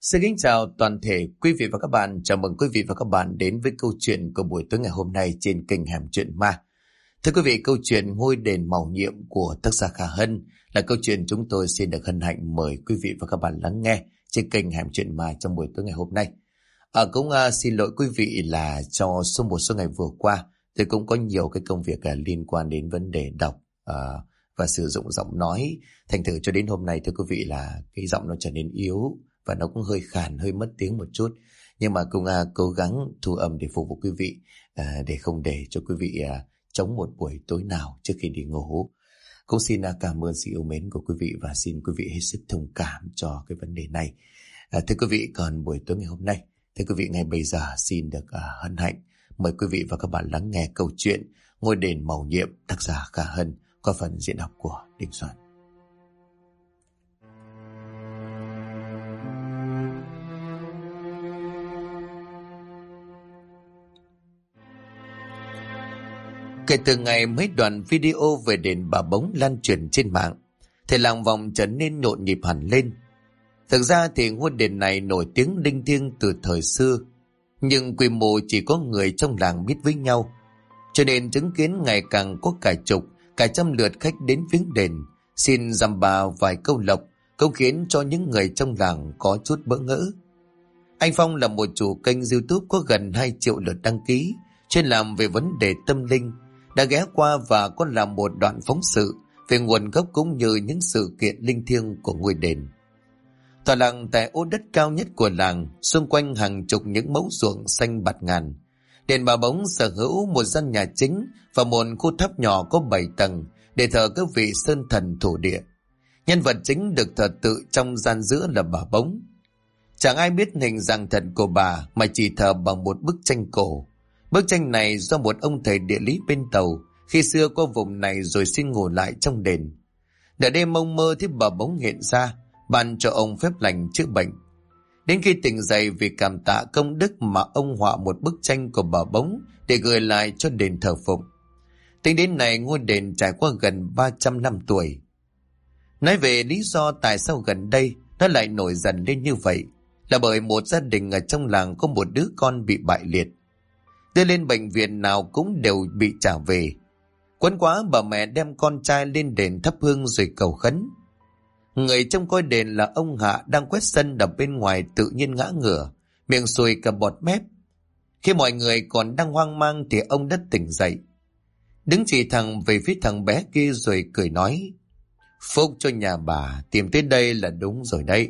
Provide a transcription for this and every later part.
Xin kính chào toàn thể quý vị và các bạn. Chào mừng quý vị và các bạn đến với câu chuyện của buổi tối ngày hôm nay trên kênh Hẻm Chuyện Ma. Thưa quý vị, câu chuyện Ngôi đền mầu nhiệm của tác giả Khả Hân là câu chuyện chúng tôi xin được hân hạnh mời quý vị và các bạn lắng nghe trên kênh Hẻm Chuyện Ma trong buổi tối ngày hôm nay. Cũng xin lỗi quý vị là cho một số ngày vừa qua tôi cũng có nhiều cái công việc liên quan đến vấn đề đọc và sử dụng giọng nói. Thành thử cho đến hôm nay thưa quý vị là cái giọng nó trở nên yếu và nó cũng hơi khàn, hơi mất tiếng một chút. Nhưng mà cũng cố gắng thu âm để phục vụ quý vị, để không để cho quý vị trống một buổi tối nào trước khi đi ngủ. Cũng xin cảm ơn sự yêu mến của quý vị và xin quý vị hết sức thông cảm cho cái vấn đề này. Thưa quý vị, còn buổi tối ngày hôm nay, thưa quý vị, ngay bây giờ xin được hân hạnh mời quý vị và các bạn lắng nghe câu chuyện Ngôi đền mầu nhiệm tác giả Khả Hân qua phần diễn đọc của Đình Soạn. Kể từ ngày mấy đoạn video về đền Bà Bống lan truyền trên mạng, thì làng vòng trở nên nhộn nhịp hẳn lên. Thực ra thì ngôi đền này nổi tiếng linh thiêng từ thời xưa, nhưng quy mô chỉ có người trong làng biết với nhau, cho nên chứng kiến ngày càng có cả chục, cả trăm lượt khách đến viếng đền xin dăm ba vài câu lộc, cũng khiến cho những người trong làng có chút bỡ ngỡ. Anh Phong là một chủ kênh YouTube có gần 2 triệu lượt đăng ký, chuyên làm về vấn đề tâm linh, đã ghé qua và có làm một đoạn phóng sự về nguồn gốc cũng như những sự kiện linh thiêng của ngôi đền. Tòa làng tại ô đất cao nhất của làng, xung quanh hàng chục những mẫu ruộng xanh bạt ngàn. Đền Bà Bống sở hữu một gian nhà chính và một khu tháp nhỏ có 7 tầng để thờ các vị sơn thần thổ địa. Nhân vật chính được thờ tự trong gian giữa là bà Bống. Chẳng ai biết hình dạng thật của bà mà chỉ thờ bằng một bức tranh cổ. Bức tranh này do một ông thầy địa lý bên Tàu khi xưa qua vùng này rồi xin ngủ lại trong đền. Nửa đêm mông mơ thấy bà Bống hiện ra, ban cho ông phép lành chữa bệnh. Đến khi tỉnh dậy vì cảm tạ công đức mà ông họa một bức tranh của bà Bống để gửi lại cho đền thờ phụng. Tính đến nay ngôi đền trải qua gần 300 năm tuổi. Nói về lý do tại sao gần đây nó lại nổi dần lên như vậy là bởi một gia đình ở trong làng có một đứa con bị bại liệt. Đưa lên bệnh viện nào cũng đều bị trả về. Quấn quá bà mẹ đem con trai lên đền thắp hương rồi cầu khấn. Người trong coi đền là ông Hạ đang quét sân ở bên ngoài tự nhiên ngã ngửa, miệng sùi cả bọt mép. Khi mọi người còn đang hoang mang thì ông đã tỉnh dậy. Đứng chỉ thẳng về phía thằng bé kia rồi cười nói: "Phúc cho nhà bà, tìm tới đây là đúng rồi đấy."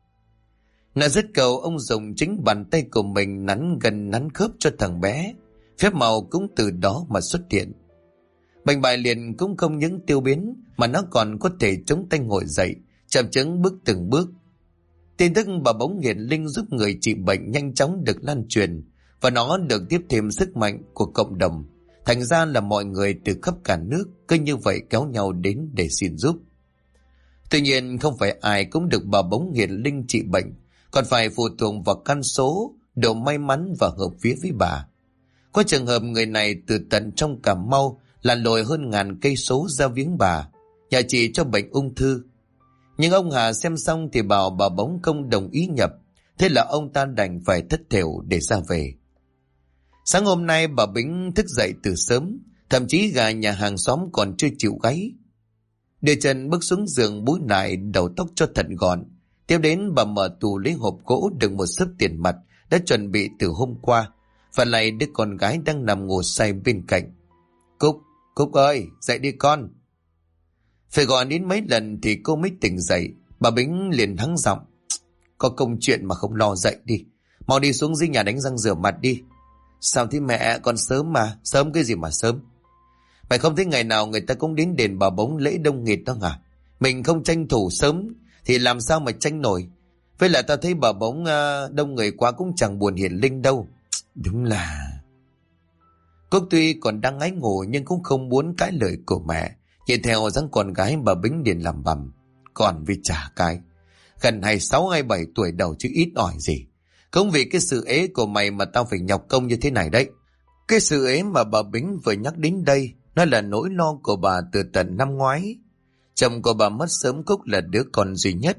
Nói dứt câu, ông dùng chính bàn tay của mình nắn gần nắn khớp cho thằng bé. Phép màu cũng từ đó mà xuất hiện. Bệnh bại liệt cũng không những tiêu biến mà nó còn có thể chống tay ngồi dậy, chậm chững bước từng bước. Tin tức bà Bống hiển linh giúp người trị bệnh nhanh chóng được lan truyền và nó được tiếp thêm sức mạnh của cộng đồng. Thành ra là mọi người từ khắp cả nước cứ như vậy kéo nhau đến để xin giúp. Tuy nhiên không phải ai cũng được bà Bống hiển linh trị bệnh, còn phải phụ thuộc vào căn số, độ may mắn và hợp vía với bà. Có trường hợp người này từ tận trong Cà Mau lặn lội hơn 1000 cây số ra viếng bà, nhà trị cho bệnh ung thư. Nhưng ông Hà xem xong thì bảo bà Bống không đồng ý nhập, thế là ông ta đành phải thất thểu để ra về. Sáng hôm nay bà Bính thức dậy từ sớm, thậm chí gà nhà hàng xóm còn chưa chịu gáy. Đưa chân bước xuống giường búi lại đầu tóc cho thật gọn. Tiếp đến bà mở tủ lấy hộp gỗ đựng một xấp tiền mặt đã chuẩn bị từ hôm qua, và lại đứa con gái đang nằm ngủ say bên cạnh. Cúc ơi, dậy đi con." Phải gọi đến mấy lần thì cô mới tỉnh dậy. Bà Bính liền hắng giọng: "Có công chuyện mà không lo dậy đi. Mau đi xuống dưới nhà đánh răng rửa mặt đi." "Sao thế mẹ, còn sớm mà." "Sớm cái gì mà sớm. Mày không thấy ngày nào người ta cũng đến đền Bà Bống lễ đông nghịt đó hả? Mình không tranh thủ sớm thì làm sao mà tranh nổi. Với lại tao thấy Bà Bống đông người quá cũng chẳng buồn hiển linh đâu." "Đúng là..." Cúc tuy còn đang ngáy ngủ nhưng cũng không muốn cãi lời của mẹ. Nhìn theo dáng con gái, bà Bính liền làm bầm: "Còn vì chả cái, gần 26 27 tuổi đầu chứ ít ỏi gì. Không vì cái sự ế của mày mà tao phải nhọc công như thế này đấy." Cái sự ế mà bà Bính vừa nhắc đến đây, nó là nỗi lo của bà từ tận năm ngoái. Chồng của bà mất sớm, Cúc là đứa con duy nhất.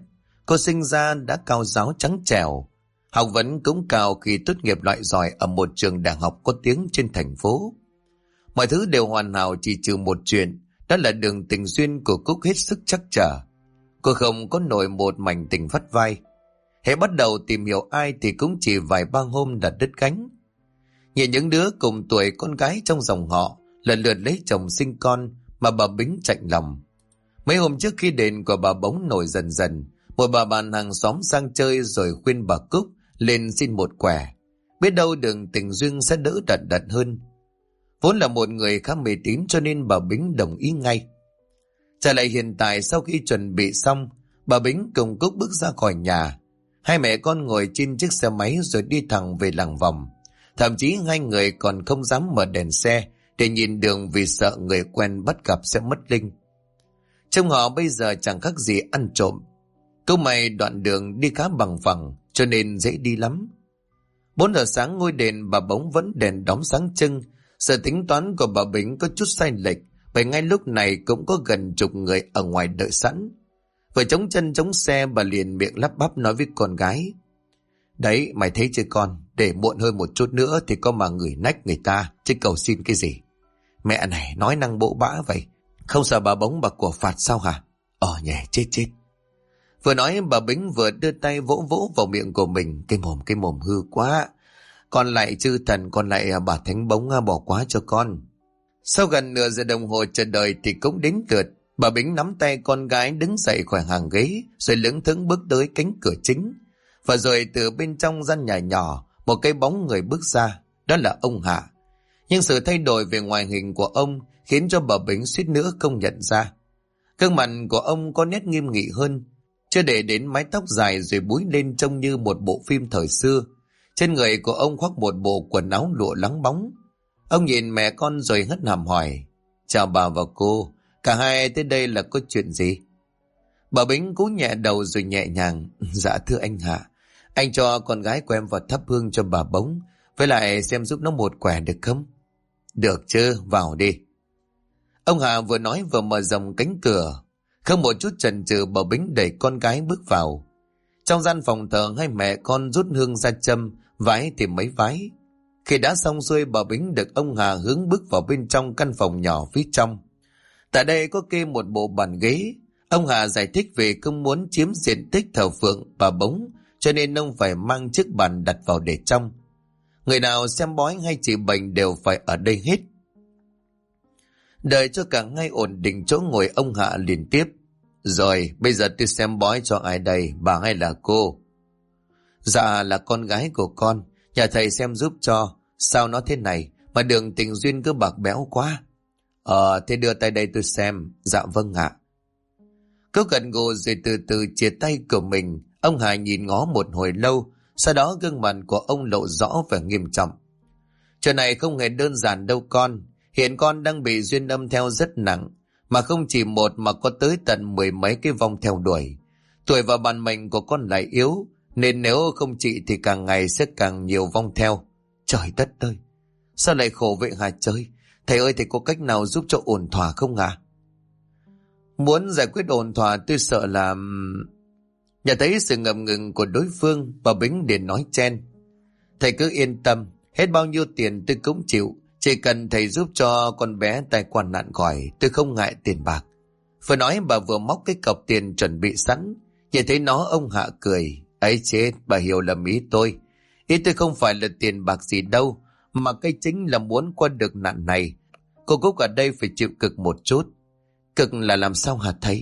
Cô sinh ra đã cao ráo trắng trẻo, học vấn cũng cao khi tốt nghiệp loại giỏi ở một trường đại học có tiếng trên thành phố. Mọi thứ đều hoàn hảo chỉ trừ một chuyện, đó là đường tình duyên của Cúc hết sức trắc trở. Cô không có nổi một mảnh tình vắt vai. Hễ bắt đầu tìm hiểu ai thì cũng chỉ vài ba hôm đã đứt gánh. Nhìn những đứa cùng tuổi con gái trong dòng họ lần lượt lấy chồng sinh con mà bà Bính chạnh lòng. Mấy hôm trước khi đền của bà bỗng nổi dần dần, một bà bạn hàng xóm sang chơi rồi khuyên bà Cúc lên xin một quẻ. Biết đâu đường tình duyên sẽ đỡ đần đần hơn. Vốn là một người khá mê tín cho nên bà Bính đồng ý ngay. Trở lại hiện tại, sau khi chuẩn bị xong, bà Bính cùng Cúc bước ra khỏi nhà. Hai mẹ con ngồi trên chiếc xe máy rồi đi thẳng về làng vòng. Thậm chí hai người còn không dám mở đèn xe để nhìn đường vì sợ người quen bắt gặp sẽ mất linh. Trông họ bây giờ chẳng khác gì ăn trộm. Câu mày đoạn đường đi khá bằng phẳng cho nên dễ đi lắm. 4 giờ sáng ngôi đền bà bỗng vẫn đèn đóm sáng trưng. Sự tính toán của bà Bính có chút sai lệch, bởi ngay lúc này cũng có gần chục người ở ngoài đợi sẵn. Vừa chống chân chống xe, bà liền miệng lắp bắp nói với con gái: "Đấy, mày thấy chưa con, để muộn hơn một chút nữa thì có mà người nách người ta, chứ cầu xin cái gì. Mẹ này nói năng bộ bã vậy, không sợ bà bóng bà của phạt sao hả? Nhè, chết chết." Vừa nói bà Bính vừa đưa tay vỗ vỗ vào miệng của mình. Cái mồm hư quá. Con lại chư thần, con lại bà thánh bóng bỏ quá cho con. Sau gần nửa giờ đồng hồ chờ đợi thì cũng đến lượt. Bà Bính nắm tay con gái đứng dậy khỏi hàng ghế rồi lững thững bước tới cánh cửa chính. Và rồi từ bên trong gian nhà nhỏ, một cái bóng người bước ra, đó là ông Hạ. Nhưng sự thay đổi về ngoại hình của ông khiến cho bà Bính suýt nữa không nhận ra. Gương mặt của ông có nét nghiêm nghị hơn, chưa để đến mái tóc dài rồi búi lên trông như một bộ phim thời xưa. Trên người của ông khoác một bộ quần áo lụa lắng bóng. Ông nhìn mẹ con rồi hất hàm hỏi: "Chào bà và cô, cả hai tới đây là có chuyện gì?" Bà Bính cúi nhẹ đầu rồi nhẹ nhàng: "Dạ thưa anh Hạ, anh cho con gái của em vào thắp hương cho bà Bóng, với lại xem giúp nó một quẻ được không?" "Được chứ, vào đi." Ông Hạ vừa nói vừa mở rộng cánh cửa. Không một chút chần chừ, bà Bính đẩy con gái bước vào. Trong gian phòng thờ, hai mẹ con rút hương ra châm, vái thì mấy vái. Khi đã xong xuôi, bà Bính được ông Hà hướng bước vào bên trong căn phòng nhỏ phía trong. Tại đây có kê một bộ bàn ghế. Ông Hà giải thích về không muốn chiếm diện tích thờ phượng bà Bóng, cho nên ông phải mang chiếc bàn đặt vào để trong. Người nào xem bói hay trị bệnh đều phải ở đây hết. Đợi cho cả ngay ổn định chỗ ngồi, ông Hạ liền tiếp: "Rồi, bây giờ tôi xem bói cho ai đây, bà hay là cô?" "Dạ là con gái của con, nhà thầy xem giúp cho. Sao nó thế này mà đường tình duyên cứ bạc béo quá." Thế đưa tay đây tôi xem." "Dạ vâng ạ." Cô gật gù rồi từ từ chia tay của mình. Ông Hà nhìn ngó một hồi lâu, sau đó gương mặt của ông lộ rõ vẻ nghiêm trọng. "Chuyện này không hề đơn giản đâu con. Hiện con đang bị duyên âm theo rất nặng, mà không chỉ một mà có tới tận 10 mấy cái vong theo đuổi. Tuổi và bản mệnh của con lại yếu, nên nếu không trị thì càng ngày sẽ càng nhiều vong theo." "Trời đất ơi, sao lại khổ vậy hả trời? Thầy ơi, thầy có cách nào giúp cho ổn thỏa không ạ?" "Muốn giải quyết ổn thỏa tôi sợ là..." Nhận thấy sự ngập ngừng của đối phương, bà Bính liền nói chen: "Thầy cứ yên tâm, hết bao nhiêu tiền tôi cũng chịu. Chỉ cần thầy giúp cho con bé tai qua nạn khỏi, tôi không ngại tiền bạc." Vừa nói bà vừa móc cái cọc tiền chuẩn bị sẵn. Nhìn thấy nó, ông Hạ cười: "Ấy chết, bà hiểu lầm ý tôi. Ý tôi không phải là tiền bạc gì đâu, mà cái chính là muốn qua được nạn này. Cô Cúc ở đây phải chịu cực một chút." "Cực là làm sao hả thầy?"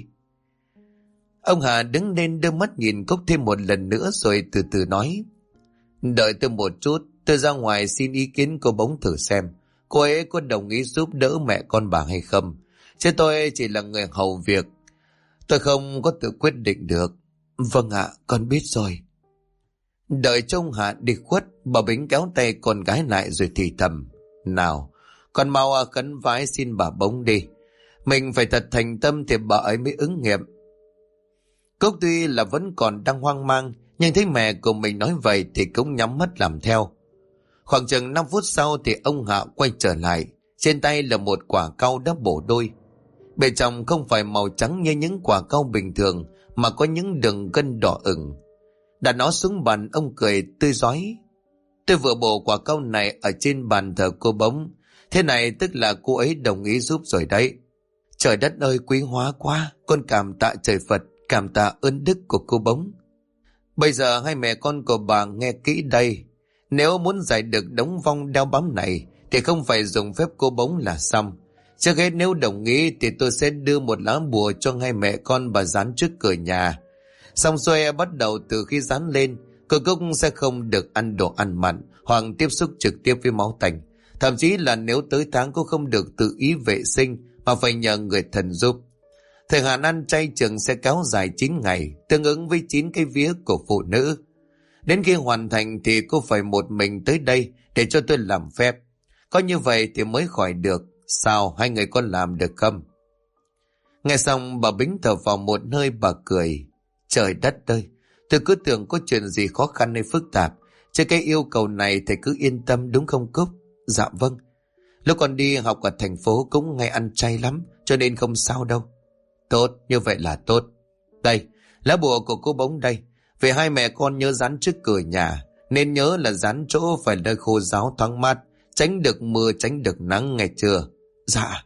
Ông Hà đứng lên đưa mắt nhìn Cúc thêm một lần nữa rồi từ từ nói: "Đợi tôi một chút, tôi ra ngoài xin ý kiến cô Bóng thử xem cô ấy có đồng ý giúp đỡ mẹ con bà hay không. Chứ tôi chỉ là người hầu việc, tôi không có tự quyết định được." "Vâng ạ, con biết rồi." Đợi trông Hạ đi khuất, bà Bính kéo tay con gái lại rồi thì thầm: "Nào, con mau khấn vái xin bà Bóng đi. Mình phải thật thành tâm thì bà ấy mới ứng nghiệm." Cúc tuy là vẫn còn đang hoang mang, nhưng thấy mẹ của mình nói vậy thì cũng nhắm mắt làm theo. Khoảng chừng 5 phút sau thì ông Hạ quay trở lại. Trên tay là một quả cau đã bổ đôi. Bên trong không phải màu trắng như những quả cau bình thường, mà có những đường gân đỏ ửng. Đặt nó xuống bàn, ông cười tươi rói. Tôi vừa bổ quả cau này ở trên bàn thờ cô Bống. Thế này tức là cô ấy đồng ý giúp rồi đấy. Trời đất ơi, quý hóa quá. Con cảm tạ trời Phật, cảm tạ ơn đức của cô Bống. Bây giờ hai mẹ con của bà nghe kỹ đây. Nếu muốn giải được đống vong đeo bám này thì không phải dùng phép cô Bống là xong. Trước hết nếu đồng ý thì tôi sẽ đưa một lá bùa cho hai mẹ con bà dán trước cửa nhà. Xong xuôi bắt đầu từ khi dán lên, cô Cúc sẽ không được ăn đồ ăn mặn hoặc tiếp xúc trực tiếp với máu tanh. Thậm chí là nếu tới tháng cô không được tự ý vệ sinh mà phải nhờ người thần giúp. Thời hạn ăn chay trường sẽ kéo dài 9 ngày, tương ứng với 9 cái vía của phụ nữ. Đến khi hoàn thành thì cô phải một mình tới đây để cho tôi làm phép. Có như vậy thì mới khỏi được. Sao, hai người con làm được không? Nghe xong bà Bính thở vào một hơi, bà cười. Trời đất ơi, tôi cứ tưởng có chuyện gì khó khăn hay phức tạp. Chứ cái yêu cầu này thầy cứ yên tâm đúng không Cúc? Dạ vâng. Lúc còn đi học ở thành phố cũng hay ăn chay lắm, cho nên không sao đâu. Tốt, như vậy là tốt. Đây, lá bùa của cô Bống đây. Về hai mẹ con nhớ dán trước cửa nhà. Nên nhớ là dán chỗ phải nơi khô ráo thoáng mát, tránh được mưa, tránh được nắng, nghe chưa? Dạ.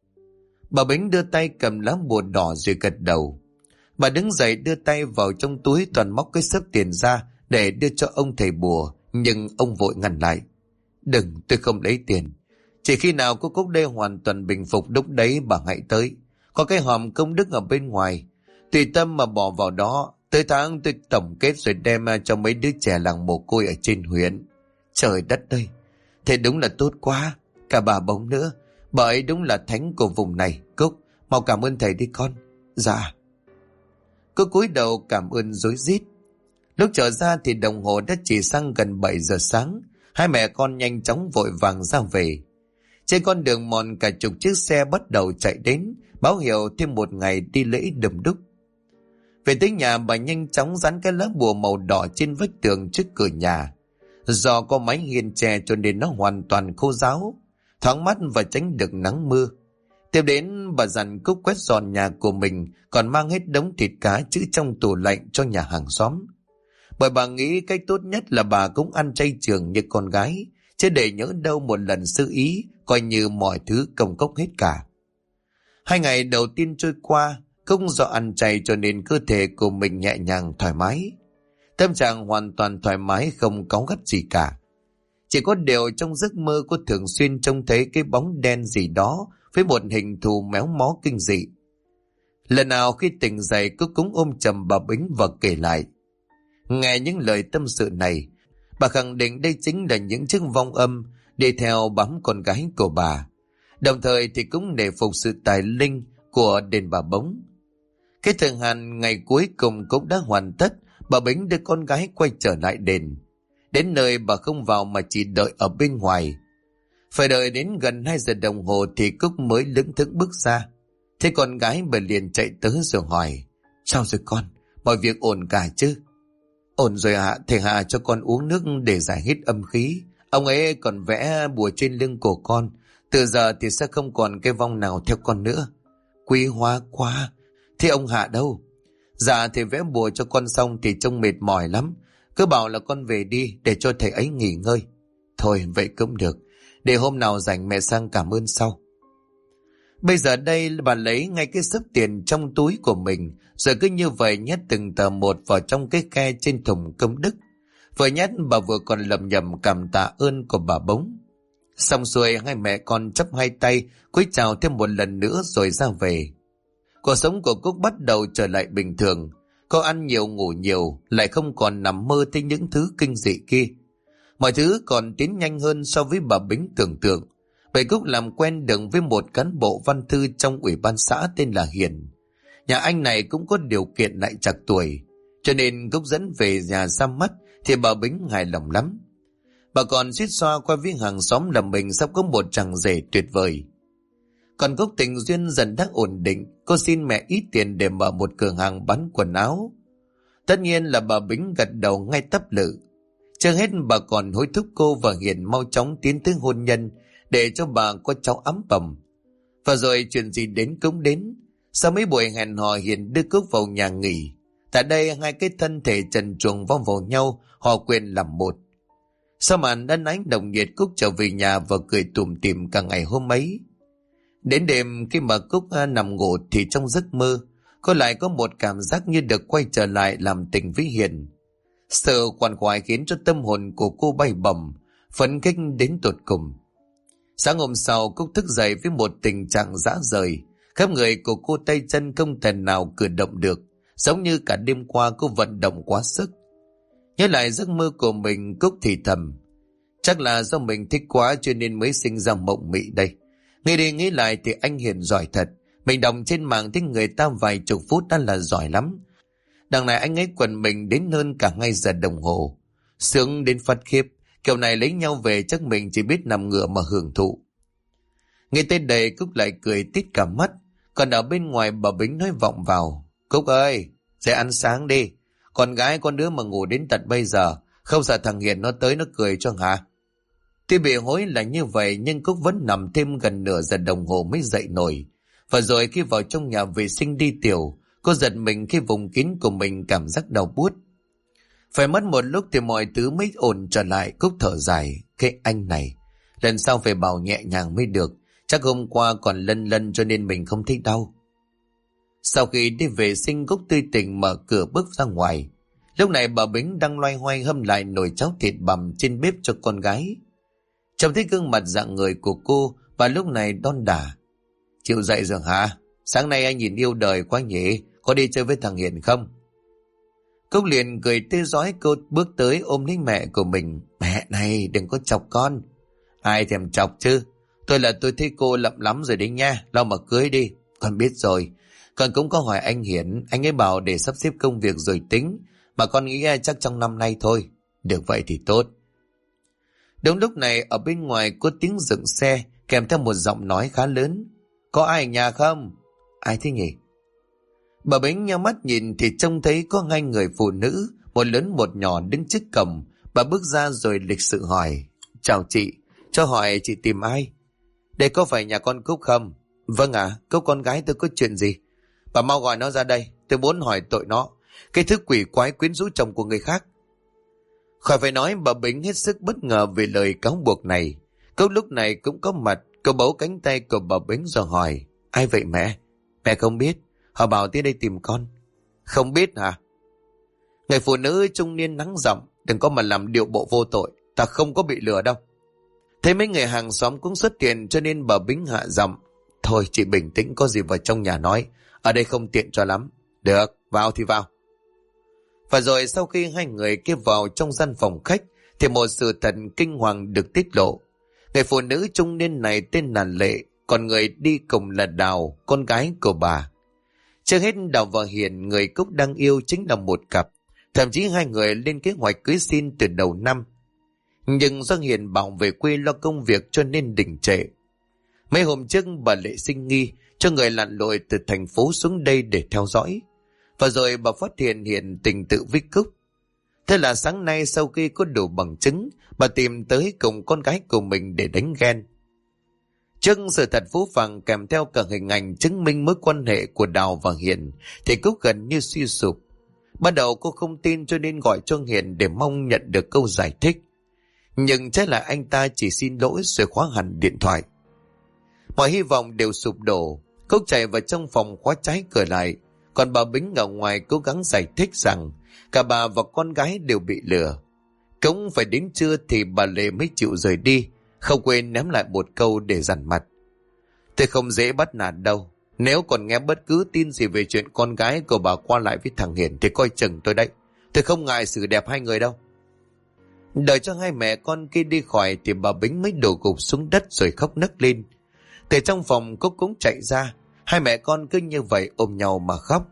Bà Bính đưa tay cầm lá bùa đỏ rồi gật đầu. Bà đứng dậy đưa tay vào trong túi toàn móc cái xấp tiền ra để đưa cho ông thầy bùa, nhưng ông vội ngăn lại. Đừng, tôi không lấy tiền. Chỉ khi nào cô Cúc đây hoàn toàn bình phục lúc đấy bà hãy tới. Có cái hòm công đức ở bên ngoài. Tùy tâm mà bỏ vào đó. Tới tháng tôi tổng kết rồi đem cho mấy đứa trẻ làng mồ côi ở trên huyện. Trời đất ơi, thế đúng là tốt quá. Cả bà Bống nữa. Bà ấy đúng là thánh của vùng này. Cúc, mau cảm ơn thầy đi con. Dạ. Cô cúi đầu cảm ơn rối rít. Lúc trở ra thì đồng hồ đã chỉ sang gần 7 giờ sáng. Hai mẹ con nhanh chóng vội vàng ra về. Trên con đường mòn cả chục chiếc xe bắt đầu chạy đến, báo hiệu thêm một ngày đi lễ đầm đúc. Về tới nhà, bà nhanh chóng dán cái lá bùa màu đỏ trên vách tường trước cửa nhà. Do có mái hiên tre cho nên nó hoàn toàn khô ráo, thoáng mát và tránh được nắng mưa. Tiếp đến bà dặn Cúc quét dọn nhà của mình, còn mang hết đống thịt cá trữ trong tủ lạnh cho nhà hàng xóm. Bởi bà nghĩ cách tốt nhất là bà cũng ăn chay trường như con gái, chứ để nhỡ đâu một lần sơ ý, coi như mọi thứ công cốc hết cả. 2 ngày đầu tiên trôi qua, không do ăn chay cho nên cơ thể của mình nhẹ nhàng thoải mái. Tâm trạng hoàn toàn thoải mái, không cáu gắt gì cả. Chỉ có điều trong giấc mơ cô thường xuyên trông thấy cái bóng đen gì đó với một hình thù méo mó kinh dị. Lần nào khi tỉnh dậy cô cũng ôm chầm bà Bính và kể lại. Nghe những lời tâm sự này, bà khẳng định đây chính là những chiếc vong âm đi theo bám con gái của bà. Đồng thời thì cũng nể phục sự tài linh của đền bà Bống. Cái thời hạn ngày cuối cùng cũng đã hoàn tất, bà Bính đưa con gái quay trở lại đền. Đến nơi bà không vào mà chỉ đợi ở bên ngoài. Phải đợi đến gần 2 giờ đồng hồ thì Cúc mới lững thững bước ra. Thế con gái bà liền chạy tới rồi hỏi. Sao rồi con? Mọi việc ổn cả chứ? Ổn rồi ạ, thầy Hà cho con uống nước để giải hết âm khí. Ông ấy còn vẽ bùa trên lưng của con. Từ giờ thì sẽ không còn cái vong nào theo con nữa. Quý hóa quá. Thế ông Hạ đâu? Dạ thì vẽ bùa cho con xong thì trông mệt mỏi lắm. Cứ bảo là con về đi để cho thầy ấy nghỉ ngơi. Thôi vậy cũng được. Để hôm nào rảnh mẹ sang cảm ơn sau. Bây giờ đây bà lấy ngay cái xấp tiền trong túi của mình, rồi cứ như vậy nhét từng tờ một vào trong cái khe trên thùng công đức. Vừa nhét bà vừa còn lẩm nhẩm cảm tạ ơn của bà Bống. Xong xuôi hai mẹ con chắp hai tay cúi chào thêm một lần nữa rồi ra về. Cuộc sống của Cúc bắt đầu trở lại bình thường. Cô ăn nhiều ngủ nhiều, lại không còn nằm mơ thấy những thứ kinh dị kia. Mọi thứ còn tiến nhanh hơn so với bà Bính tưởng tượng. Bởi Cúc làm quen được với một cán bộ văn thư trong ủy ban xã tên là Hiền. Nhà anh này cũng có điều kiện lại chạc tuổi, cho nên Cúc dẫn về nhà ra mắt thì bà Bính hài lòng lắm. Bà còn suýt xoa qua với hàng xóm là mình sắp có một chàng rể tuyệt vời. Còn Cúc tình duyên dần đã ổn định, cô xin mẹ ít tiền để mở một cửa hàng bán quần áo. Tất nhiên là bà Bính gật đầu ngay tấp lự. Chưa hết bà còn hối thúc cô và Hiền mau chóng tiến tới hôn nhân để cho bà có cháu ấm bầm. Và rồi chuyện gì đến cũng đến. Sau mấy buổi hẹn hò, Hiền đưa Cúc vào nhà nghỉ. Tại đây hai cái thân thể trần truồng vong vào nhau, hòa quyện làm một. Sau màn ân ái nồng nhiệt, Cúc trở về nhà và cười tủm tỉm cả ngày hôm ấy. Đến đêm khi mà Cúc nằm ngủ thì trong giấc mơ, cô lại có một cảm giác như được quay trở lại làm tình với Hiền. Sự khoan khoái khiến cho tâm hồn của cô bay bổng, phấn khích đến tột cùng. Sáng hôm sau, Cúc thức dậy với một tình trạng rã rời, khắp người của cô tay chân không thể nào cử động được, giống như cả đêm qua cô vận động quá sức. Nhớ lại giấc mơ của mình, Cúc thì thầm, chắc là do mình thích quá cho nên mới sinh ra mộng mị đây. Nghĩ đi nghĩ lại thì anh Hiền giỏi thật. Mình đọc trên mạng thấy người ta vài chục phút đã là giỏi lắm. Đằng này anh ấy quần mình đến hơn cả 2 giờ đồng hồ. Sướng đến phát khiếp. Kiểu này lấy nhau về chắc mình chỉ biết nằm ngửa mà hưởng thụ. Nghe tới đây Cúc lại cười tít cả mắt. Còn ở bên ngoài bà Bính nói vọng vào, Cúc ơi, dậy ăn sáng đi. Con gái con đứa mà ngủ đến tận bây giờ, không sợ thằng Hiền nó tới nó cười cho hả? Tuy bị hối là như vậy nhưng Cúc vẫn nằm thêm gần nửa giờ đồng hồ mới dậy nổi. Và rồi khi vào trong nhà vệ sinh đi tiểu, cô giật mình khi vùng kín của mình cảm giác đau buốt. Phải mất một lúc thì mọi thứ mới ổn trở lại. Cúc thở dài, cái anh này, lần sau phải bảo nhẹ nhàng mới được. Chắc hôm qua còn lân lân cho nên mình không thấy đau. Sau khi đi vệ sinh, Cúc tươi tỉnh mở cửa bước ra ngoài. Lúc này bà Bính đang loay hoay hâm lại nồi cháo thịt bằm trên bếp cho con gái. Trông thấy gương mặt dạng người của cô, bà lúc này đon đả. Chịu dậy rồi hả? Sáng nay anh nhìn yêu đời quá nhỉ? Có đi chơi với thằng Hiền không? Cúc liền cười tươi rói, cô bước tới ôm lấy mẹ của mình. Mẹ này, đừng có chọc con. Ai thèm chọc chứ? Tôi thấy cô lậm lắm rồi đấy nha. Lo mà cưới đi. Con biết rồi. Con cũng có hỏi anh Hiển. Anh ấy bảo để sắp xếp công việc rồi tính. Mà con nghĩ chắc trong năm nay thôi. Được vậy thì tốt. Đúng lúc này ở bên ngoài có tiếng dựng xe kèm theo một giọng nói khá lớn. Có ai ở nhà không? Ai thế nhỉ? Bà Bính nhắm mắt nhìn thì trông thấy có 2 người phụ nữ, một lớn một nhỏ đứng trước cổng. Bà bước ra rồi lịch sự hỏi. Chào chị, cho hỏi chị tìm ai? Đây có phải nhà con Cúc không? Vâng ạ, Cúc con gái tôi có chuyện gì? Bà mau gọi nó ra đây, tôi muốn hỏi tội nó. Cái thứ quỷ quái quyến rũ chồng của người khác. Khỏi phải nói, bà Bính hết sức bất ngờ về lời cáo buộc này. Cúc lúc này cũng có mặt, cô bấu cánh tay của bà Bính rồi hỏi. Ai vậy mẹ? Mẹ không biết, họ bảo tới đây tìm con. Không biết hả? Người phụ nữ trung niên nắng giọng. Đừng có mà làm điệu bộ vô tội, ta không có bị lừa đâu. Thấy mấy người hàng xóm cũng xuất hiện cho nên bà Bính hạ giọng. Thôi chị bình tĩnh, có gì vào trong nhà nói. Ở đây không tiện cho lắm. Được, vào thì vào. Và rồi sau khi 2 người kia vào trong gian phòng khách thì một sự thật kinh hoàng được tiết lộ. Người phụ nữ trung niên này tên là Lệ, còn người đi cùng là Đào, con gái của bà. Trước hết Đào và Hiền, người Cúc đang yêu, chính là một cặp. Thậm chí 2 người lên kế hoạch cưới xin từ đầu năm. Nhưng do Hiền bảo về quê lo công việc cho nên đình trệ. Mấy hôm trước bà Lệ sinh nghi cho người lặn lội từ thành phố xuống đây để theo dõi. Và rồi bà phát hiện Hiền tình tự với Cúc. Thế là sáng nay sau khi có đủ bằng chứng, bà tìm tới cùng con gái của mình để đánh ghen. Trước sự thật phũ phàng kèm theo cả hình ảnh chứng minh mối quan hệ của Đào và Hiền thì Cúc gần như suy sụp. Ban đầu cô không tin cho nên gọi cho Hiền để mong nhận được câu giải thích. Nhưng trái lại anh ta chỉ xin lỗi rồi khóa hẳn điện thoại. Mọi hy vọng đều sụp đổ. Cúc chạy vào trong phòng khóa trái cửa lại. Còn bà Bính ở ngoài cố gắng giải thích rằng cả bà và con gái đều bị lừa. Cũng phải đến trưa thì bà Lệ mới chịu rời đi, không quên ném lại một câu để dằn mặt. Tôi không dễ bắt nạt đâu. Nếu còn nghe bất cứ tin gì về chuyện con gái của bà qua lại với thằng Hiền thì coi chừng tôi đấy. Tôi không ngại xử đẹp 2 người đâu. Đợi cho 2 mẹ con kia đi khỏi thì bà Bính mới đổ gục xuống đất rồi khóc nấc lên. Từ trong phòng Cúc cũng chạy ra. 2 mẹ con cứ như vậy ôm nhau mà khóc.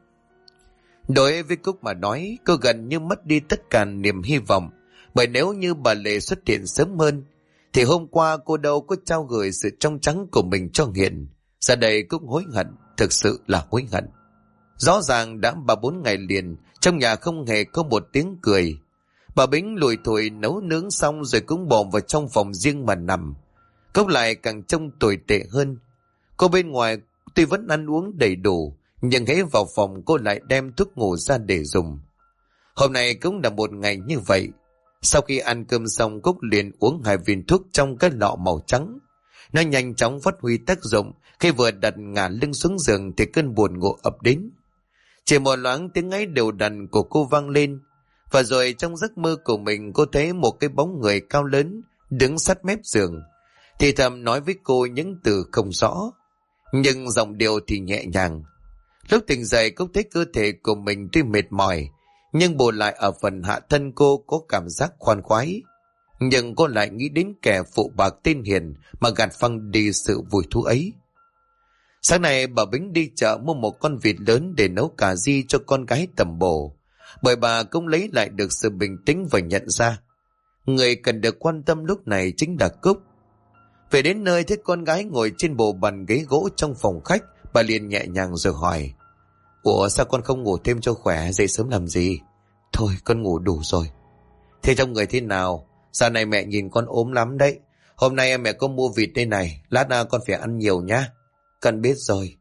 Đối với Cúc mà nói, cô gần như mất đi tất cả niềm hy vọng. Bởi nếu như bà Lệ xuất hiện sớm hơn thì hôm qua cô đâu có trao gửi sự trong trắng của mình cho Hiền. Giờ đây Cúc hối hận, thực sự là hối hận. Rõ ràng đã 3-4 ngày liền trong nhà không hề có một tiếng cười. Bà Bính lùi thủi nấu nướng xong rồi cũng bỏ vào trong phòng riêng mà nằm. Cúc lại càng trông tồi tệ hơn. Cô bên ngoài tuy vẫn ăn uống đầy đủ Nhưng hễ vào phòng cô lại đem thuốc ngủ ra để dùng. Hôm nay cũng là một ngày như vậy. Sau khi ăn cơm xong, Cúc liền uống 2 viên thuốc trong cái lọ màu trắng. Nó nhanh chóng phát huy tác dụng. Khi vừa đặt ngả lưng xuống giường thì cơn buồn ngủ ập đến. Chỉ một loáng tiếng ngáy đều đặn của cô vang lên. Và rồi trong giấc mơ của mình, cô thấy một cái bóng người cao lớn đứng sát mép giường, thì thầm nói với cô những từ không rõ, nhưng giọng điệu thì nhẹ nhàng. Lúc tỉnh dậy, Cúc thấy cơ thể của mình tuy mệt mỏi, nhưng bù lại ở phần hạ thân cô có cảm giác khoan khoái. Nhưng cô lại nghĩ đến kẻ phụ bạc tên Hiền mà gạt phăng đi sự vui thú ấy. Sáng nay bà Bính đi chợ mua một con vịt lớn để nấu cà ri cho con gái tầm bổ, bởi bà cũng lấy lại được sự bình tĩnh và nhận ra người cần được quan tâm lúc này chính là Cúc. Về đến nơi thấy con gái ngồi trên bộ bàn ghế gỗ trong phòng khách, bà liền nhẹ nhàng rồi hỏi: Ủa sao con không ngủ thêm cho khỏe, dậy sớm làm gì? Thôi con ngủ đủ rồi. Thế trong người thế nào? Dạo này mẹ nhìn con ốm lắm đấy. Hôm nay mẹ có mua vịt đây này, lát nào con phải ăn nhiều nhá. Con biết rồi.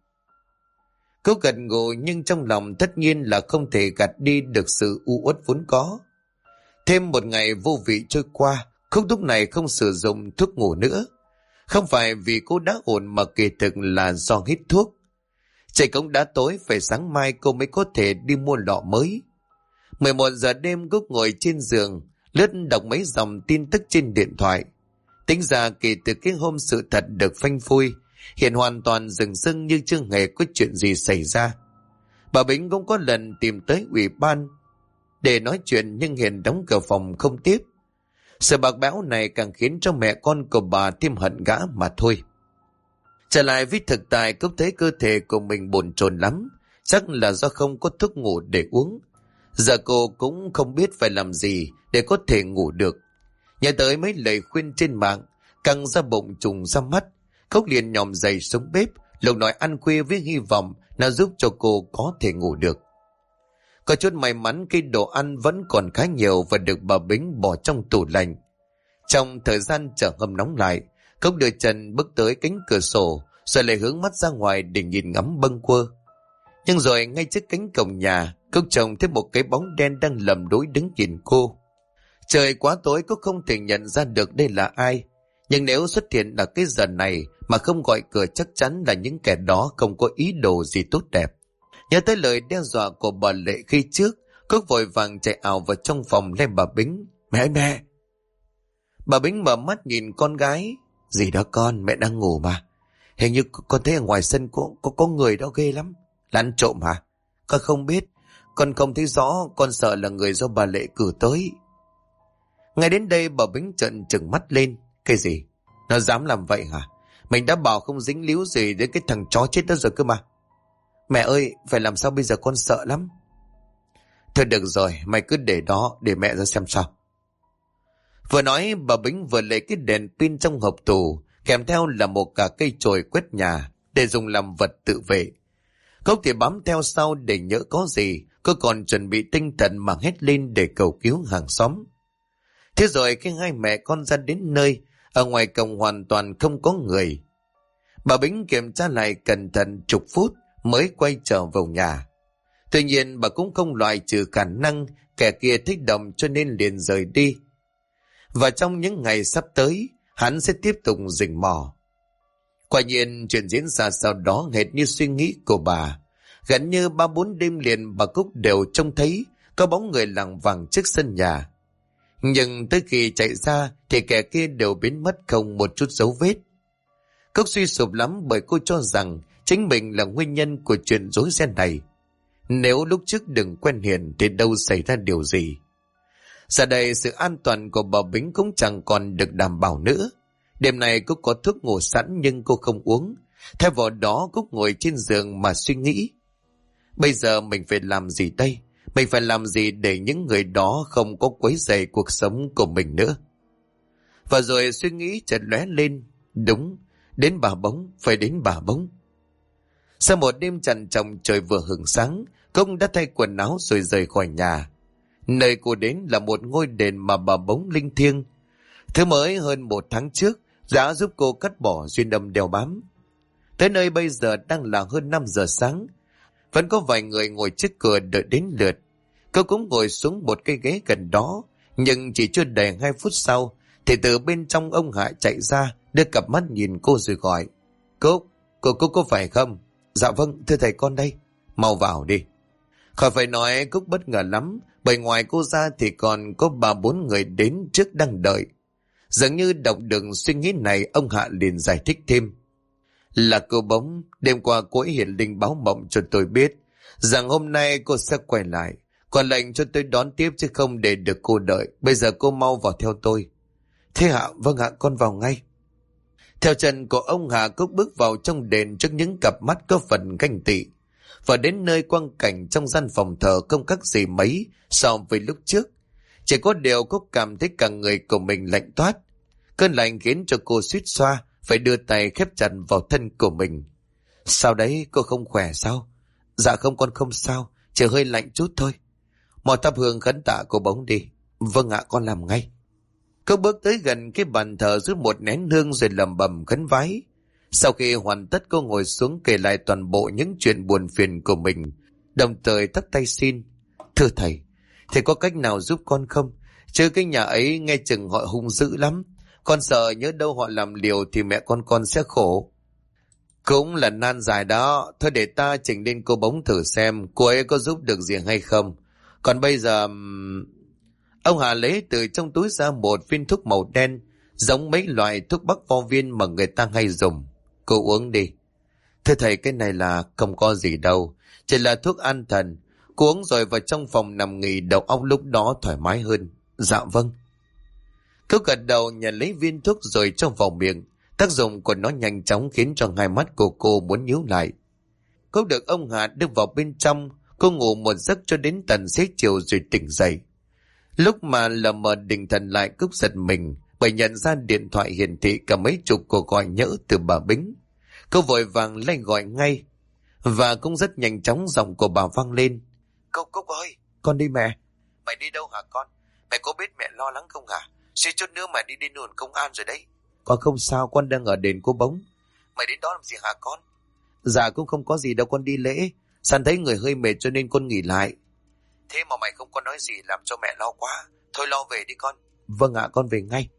Cúc gật gù, nhưng trong lòng tất nhiên là không thể gạt đi được sự u uất vốn có. Thêm một ngày vô vị trôi qua, Cúc lúc này không sử dụng thuốc ngủ nữa. Không phải vì cô đã ổn mà kỳ thực là do hít thuốc. Trời cũng đã tối, phải sáng mai cô mới có thể đi mua lọ mới. 11 giờ đêm, Cúc ngồi trên giường lướt đọc mấy dòng tin tức trên điện thoại. Tính ra kể từ cái hôm sự thật được phanh phui, Hiền hoàn toàn dừng dưng như chưa hề có chuyện gì xảy ra. Bà Bính cũng có lần tìm tới ủy ban để nói chuyện, nhưng Hiền đóng cửa phòng không tiếp. Sự bạc bẽo này càng khiến cho mẹ con của bà thêm hận gã mà thôi. Trở lại với thực tại, Cúc thấy cơ thể của mình bồn chồn lắm, chắc là do không có thuốc ngủ để uống. Giờ cô cũng không biết phải làm gì để có thể ngủ được. Nhớ tới mấy lời khuyên trên mạng, căng ra bụng trùng ra mắt, Cúc liền nhòm dậy xuống bếp lục nói ăn khuya với hy vọng nó giúp cho cô có thể ngủ được. Có chút may mắn khi đồ ăn vẫn còn khá nhiều và được bà Bính bỏ trong tủ lạnh. Trong thời gian chờ hâm nóng lại, Cúc đưa chân bước tới cánh cửa sổ rồi lại hướng mắt ra ngoài để nhìn ngắm bâng quơ. Nhưng rồi ngay trước cánh cổng nhà, Cúc trông thấy một cái bóng đen đang lầm đối đứng nhìn cô. Trời quá tối, Cúc không thể nhận ra được đây là ai. Nhưng nếu xuất hiện ở cái giờ này mà không gọi cửa, chắc chắn là những kẻ đó không có ý đồ gì tốt đẹp. Nhớ tới lời đe dọa của bà Lệ khi trước, Cúc vội vàng chạy ảo vào trong phòng lên bà Bính. Mẹ! Bà Bính mở mắt nhìn con gái. Gì đó con, mẹ đang ngủ mà. Hình như con thấy ở ngoài sân có người đó ghê lắm. Là ăn trộm hả? Con không biết. Con không thấy rõ, con sợ là người do bà Lệ cử tới. Ngay đến đây bà Bính trợn trừng mắt lên. Cái gì? Nó dám làm vậy hả? Mình đã bảo không dính líu gì đến cái thằng chó chết đó rồi cơ mà. Mẹ ơi, phải làm sao bây giờ, con sợ lắm. Thôi được rồi, mày cứ để đó, để mẹ ra xem sao. Vừa nói, bà Bính vừa lấy cái đèn pin trong hộp tủ, kèm theo là một cả cây chổi quét nhà để dùng làm vật tự vệ. Cúc thì bám theo sau để nhỡ có gì, cô còn chuẩn bị tinh thần mà hét lên để cầu cứu hàng xóm. Thế rồi khi hai mẹ con ra đến nơi, ở ngoài cổng hoàn toàn không có người. Bà Bính kiểm tra lại cẩn thận chục phút mới quay trở vào nhà. Tuy nhiên bà cũng không loại trừ khả năng kẻ kia thích động cho nên liền rời đi. Và trong những ngày sắp tới, hắn sẽ tiếp tục rình mò. Quả nhiên chuyện diễn ra sau đó hệt như suy nghĩ của bà. Gần như 3-4 đêm liền bà Cúc đều trông thấy có bóng người lảng vảng trước sân nhà. Nhưng tới khi chạy ra thì kẻ kia đều biến mất không một chút dấu vết. Cúc suy sụp lắm bởi cô cho rằng chính mình là nguyên nhân của chuyện rối ren này. Nếu lúc trước đừng quen Hiền thì đâu xảy ra điều gì. Giờ đây sự an toàn của bà Bính cũng chẳng còn được đảm bảo nữa. Đêm nay Cúc có thuốc ngủ sẵn nhưng cô không uống. Thay vào đó Cúc ngồi trên giường mà suy nghĩ. Bây giờ mình phải làm gì đây? Mình phải làm gì để những người đó không có quấy rầy cuộc sống của mình nữa? Và rồi suy nghĩ chợt lóe lên. Đúng, đến Bà Bóng, phải đến Bà Bóng. Sau một đêm trằn trọc trời vừa hửng sáng, Cúc đã thay quần áo rồi rời khỏi nhà. Nơi cô đến là một ngôi đền mà Bà Bóng linh thiêng. Thứ mới hơn 1 tháng trước đã giúp cô cắt bỏ duyên âm đeo bám. Tới nơi bây giờ đang là hơn 5 giờ sáng. Vẫn có vài người ngồi trước cửa đợi đến lượt. Cô cũng ngồi xuống một cái ghế gần đó, nhưng chỉ chưa đầy 2 phút sau thì từ bên trong ông Hạ chạy ra, đưa cặp mắt nhìn cô rồi gọi: Cúc, cô có phải không? Dạ vâng, thưa thầy con đây. Mau vào đi. Khỏi phải nói, Cúc bất ngờ lắm, bởi ngoài cô ra thì còn có 3-4 người đến trước đang đợi. Dường như đọc được suy nghĩ này, ông Hạ liền giải thích thêm: Là cô Bóng, đêm qua cô ấy hiển linh báo mộng cho tôi biết rằng hôm nay cô sẽ quay lại, còn lệnh cho tôi đón tiếp chứ không để được cô đợi. Bây giờ cô mau vào theo tôi. Thế Hạ? Vâng ạ, con vào ngay. Theo chân của ông Hạ, Cúc bước vào trong đền trước những cặp mắt có phần ganh tị. Và đến nơi quang cảnh trong gian phòng thờ không khác gì mấy so với lúc trước. Chỉ có điều Cúc cảm thấy cả người của mình lạnh toát. Cơn lạnh khiến cho cô suýt xoa phải đưa tay khép chặt vào thân của mình. Sao đấy, cô không khỏe sao? Dạ không, con không sao, chỉ hơi lạnh chút thôi. Mò thắp hương khấn tạ cô Bóng đi. Vâng ạ, con làm ngay. Cô bước tới gần cái bàn thờ rút một nén hương rồi lẩm bẩm khấn vái. Sau khi hoàn tất, cô ngồi xuống kể lại toàn bộ những chuyện buồn phiền của mình, đồng thời thắt tay xin: Thưa thầy có cách nào giúp con không? Chứ cái nhà ấy nghe chừng họ hung dữ lắm. Con sợ nhớ đâu họ làm liều thì mẹ con sẽ khổ. Cũng là nan dài đó. Thôi để ta chỉnh lên cô Bóng thử xem cô ấy có giúp được gì hay không. Còn bây giờ... Ông Hà lấy từ trong túi ra một viên thuốc màu đen, giống mấy loại thuốc bắc vo viên mà người ta hay dùng. Cô uống đi. Thưa thầy, cái này là không có gì đâu, chỉ là thuốc an thần. Cô uống rồi vào trong phòng nằm nghỉ, đầu óc lúc đó thoải mái hơn. Dạ vâng. Cô gật đầu nhận lấy viên thuốc rồi cho vào miệng. Tác dụng của nó nhanh chóng khiến cho hai mắt của cô muốn nhíu lại. Cô được ông Hà đưa vào bên trong. Cô ngủ một giấc cho đến tận xế chiều rồi tỉnh dậy. Lúc mà lờ mờ định thần lại, Cúc giật mình bởi nhận ra điện thoại hiển thị cả mấy chục cuộc gọi nhỡ từ bà Bính. Cô vội vàng lên gọi ngay, và cũng rất nhanh chóng giọng của bà vang lên: Cúc ơi, con đi mẹ. Mày đi đâu hả con? Mẹ có biết mẹ lo lắng không hả? Suy chút nữa mày đi đến đồn công an rồi đấy. Con không sao, con đang ở đền cô Bóng. Mày đến đó làm gì hả con? Dạ cũng không có gì đâu, con đi lễ. Sẵn thấy người hơi mệt cho nên con nghỉ lại. Thế mà mày không có nói gì làm cho mẹ lo quá. Thôi lo về đi con. Vâng ạ, con về ngay.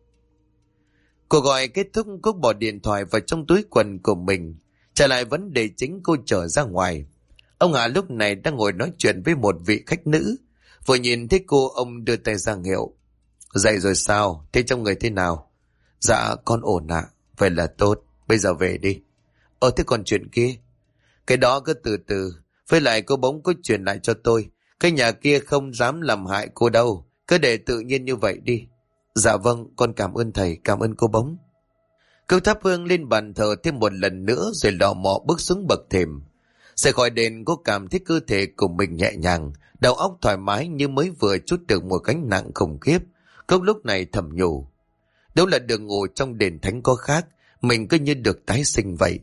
Cuộc gọi kết thúc, Cúc bỏ điện thoại vào trong túi quần của mình. Trở lại vấn đề chính, cô trở ra ngoài. Ông Hạ lúc này đang ngồi nói chuyện với một vị khách nữ. Vừa nhìn thấy cô, ông đưa tay ra hiệu: Dậy rồi sao? Thế trong người thế nào? Dạ con ổn ạ. Vậy là tốt, bây giờ về đi. Thế còn chuyện kia? Cái đó cứ từ từ. Với lại cô Bóng có truyền lại cho tôi, cái nhà kia không dám làm hại cô đâu. Cứ để tự nhiên như vậy đi. Dạ vâng, con cảm ơn thầy, cảm ơn cô Bóng. Cô thắp hương lên bàn thờ thêm một lần nữa rồi lò mò bước xuống bậc thềm. Rời khỏi đền, cô cảm thấy cơ thể của mình nhẹ nhàng, đầu óc thoải mái như mới vừa trút được một gánh nặng khủng khiếp. Cô lúc này thầm nhủ: Đâu là được ngủ trong đền thánh có khác, mình cứ như được tái sinh vậy.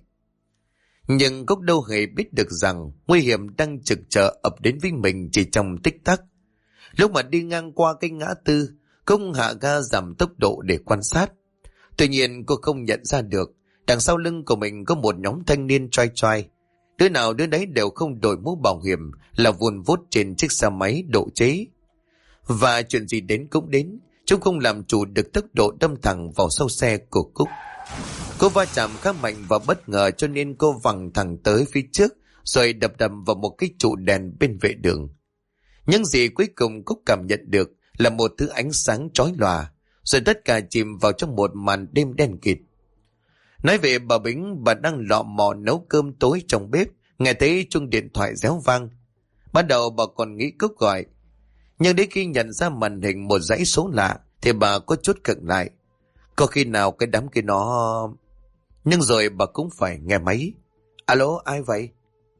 Nhưng Cúc đâu hề biết được rằng nguy hiểm đang trực chờ ập đến với mình chỉ trong tích tắc. Lúc mà đi ngang qua cái ngã tư, Cúc hạ ga giảm tốc độ để quan sát. Tuy nhiên cô không nhận ra được đằng sau lưng của mình có một nhóm thanh niên trai trai. Đứa nào đứa đấy đều không đội mũ bảo hiểm, là vùn vút trên chiếc xe máy độ chế. Và chuyện gì đến cũng đến, chúng không làm chủ được tốc độ đâm thẳng vào sau xe của Cúc. Cô va chạm khá mạnh và bất ngờ cho nên cô văng thẳng tới phía trước rồi đập vào một cái trụ đèn bên vệ đường. Những gì cuối cùng Cúc cảm nhận được là một thứ ánh sáng chói lòa, rồi tất cả chìm vào trong một màn đêm đen kịt. Nói về bà Bính, bà đang lọ mò nấu cơm tối trong bếp, nghe thấy chuông điện thoại réo vang. Ban đầu bà còn nghĩ Cúc gọi, nhưng đến khi nhận ra màn hình một dãy số lạ thì bà có chút khựng lại. Có khi nào cái đám kia nó... Nhưng rồi bà cũng phải nghe máy. Alo, ai vậy?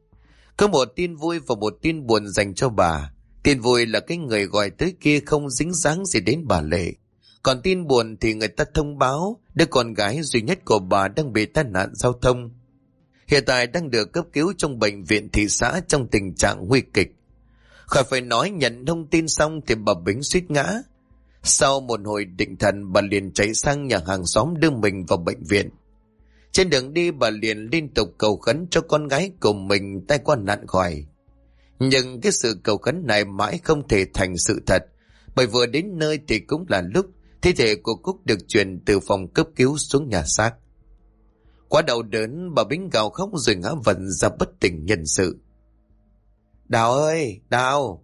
Có một tin vui và một tin buồn dành cho bà. Tin vui là cái người gọi tới kia không dính dáng gì đến bà Lệ. Còn tin buồn thì người ta thông báo đứa con gái duy nhất của bà đang bị tai nạn giao thông. Hiện tại đang được cấp cứu trong bệnh viện thị xã trong tình trạng nguy kịch. Khỏi phải nói, nhận thông tin xong thì bà Bính suýt ngã. Sau một hồi định thần, bà liền chạy sang nhà hàng xóm đưa mình vào bệnh viện. Trên đường đi, bà liền liên tục cầu khấn cho con gái của mình tai qua nạn khỏi. Nhưng cái sự cầu khấn này mãi không thể thành sự thật, bởi vừa đến nơi thì cũng là lúc thi thể của Cúc được chuyển từ phòng cấp cứu xuống nhà xác. Quá đau đớn, bà Bính gào khóc rồi ngã vật ra bất tỉnh nhân sự. Đào ơi, Đào!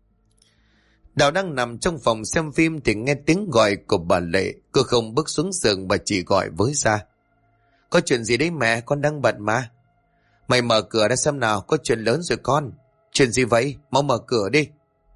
Đào đang nằm trong phòng xem phim thì nghe tiếng gọi của bà Lệ. Cô không bước xuống giường, bà chỉ gọi với ra. Có chuyện gì đấy mẹ, con đang bận mà. Mày mở cửa ra xem nào, có chuyện lớn rồi con. Chuyện gì vậy, mau mở cửa đi.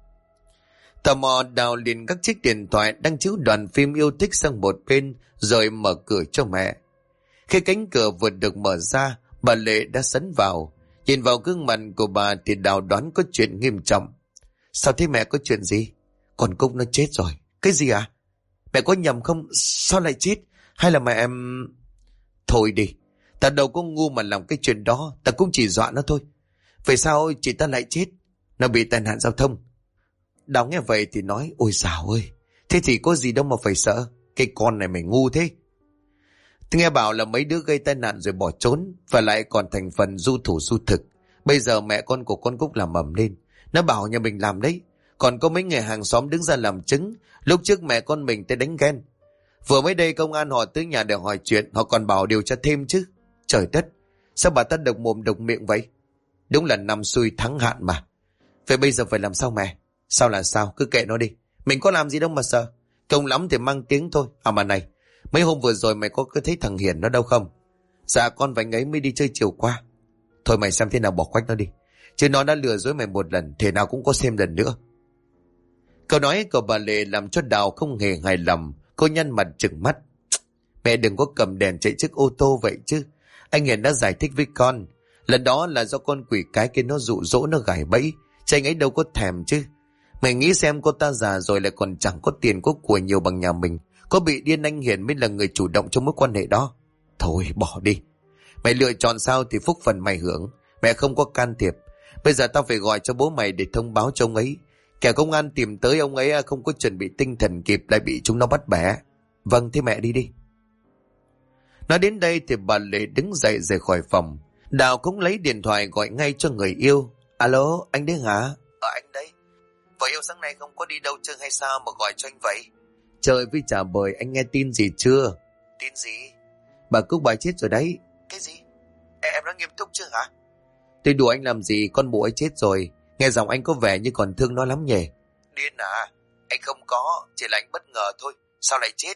Tò mò, Đào liền các chiếc điện thoại đang chiếu đoạn phim yêu thích sang một bên rồi mở cửa cho mẹ. Khi cánh cửa vừa được mở ra, bà Lệ đã sấn vào. Nhìn vào gương mặt của bà thì Đào đoán có chuyện nghiêm trọng. Sao thế mẹ, có chuyện gì? Con Cúc nó chết rồi. Cái gì à? Mẹ có nhầm không? Sao lại chết? Hay là mẹ em... Thôi đi, ta đâu có ngu mà làm cái chuyện đó, ta cũng chỉ dọa nó thôi. Vậy sao chị ta lại chết? Nó bị tai nạn giao thông. Đào nghe vậy thì nói, ôi dào ơi, thế thì có gì đâu mà phải sợ. Cái con này mày ngu thế. Nghe bảo là mấy đứa gây tai nạn rồi bỏ trốn, và lại còn thành phần du thủ du thực. Bây giờ mẹ con của con Cúc làm ầm lên. Nó bảo nhà mình làm đấy. Còn có mấy người hàng xóm đứng ra làm chứng. Lúc trước mẹ con mình tới đánh ghen. Vừa mới đây công an họ tới nhà để hỏi chuyện. Họ còn bảo điều tra thêm chứ. Trời đất, sao bà ta độc mồm độc miệng vậy? Đúng là năm xui thắng hạn mà. Vậy bây giờ phải làm sao mẹ? Sao là sao, cứ kệ nó đi. Mình có làm gì đâu mà sợ. Công lắm thì mang tiếng thôi. À mà này, mấy hôm vừa rồi mày có thấy thằng Hiển nó đâu không? Dạ con và anh ấy mới đi chơi chiều qua. Thôi mày xem thế nào bỏ quách nó đi. Chứ nó đã lừa dối mày một lần, thế nào cũng có xem lần nữa. Câu nói của bà Lệ làm cho Đào không hề hài lòng. Cô nhăn mặt trừng mắt. Mẹ đừng có cầm đèn chạy trước ô tô vậy chứ. Anh Hiển đã giải thích với con. Lần đó là do con quỷ cái kia nó dụ dỗ, nó gài bẫy. Chứ anh ấy đâu có thèm chứ. Mày nghĩ xem, cô ta già rồi lại còn chẳng có tiền có của nhiều bằng nhà mình. Có bị điên anh Hiển mới là người chủ động trong mối quan hệ đó. Thôi bỏ đi. Mày lựa chọn sao thì phúc phần mày hưởng. Mẹ không có can thiệp. Bây giờ tao phải gọi cho bố mày để thông báo cho ông ấy. Kẻ công an tìm tới ông ấy không có chuẩn bị tinh thần kịp lại bị chúng nó bắt bẻ. Vâng, thế mẹ đi đi. Nói đến đây thì bà Lệ đứng dậy rời khỏi phòng. Đào cũng lấy điện thoại gọi ngay cho người yêu. Alo, anh đấy hả? Anh đấy. Vợ yêu sáng nay không có đi đâu chơi hay sao mà gọi cho anh vậy? Trời với trả bời, anh nghe tin gì chưa? Tin gì? Bà Cúc bà chết rồi đấy. Cái gì? Em nói nghiêm túc chứ hả? Tôi đùa anh làm gì, con mụ ấy chết rồi. Nghe giọng anh có vẻ như còn thương nó lắm nhỉ? Điên à? Anh không có, chỉ là anh bất ngờ thôi. Sao lại chết?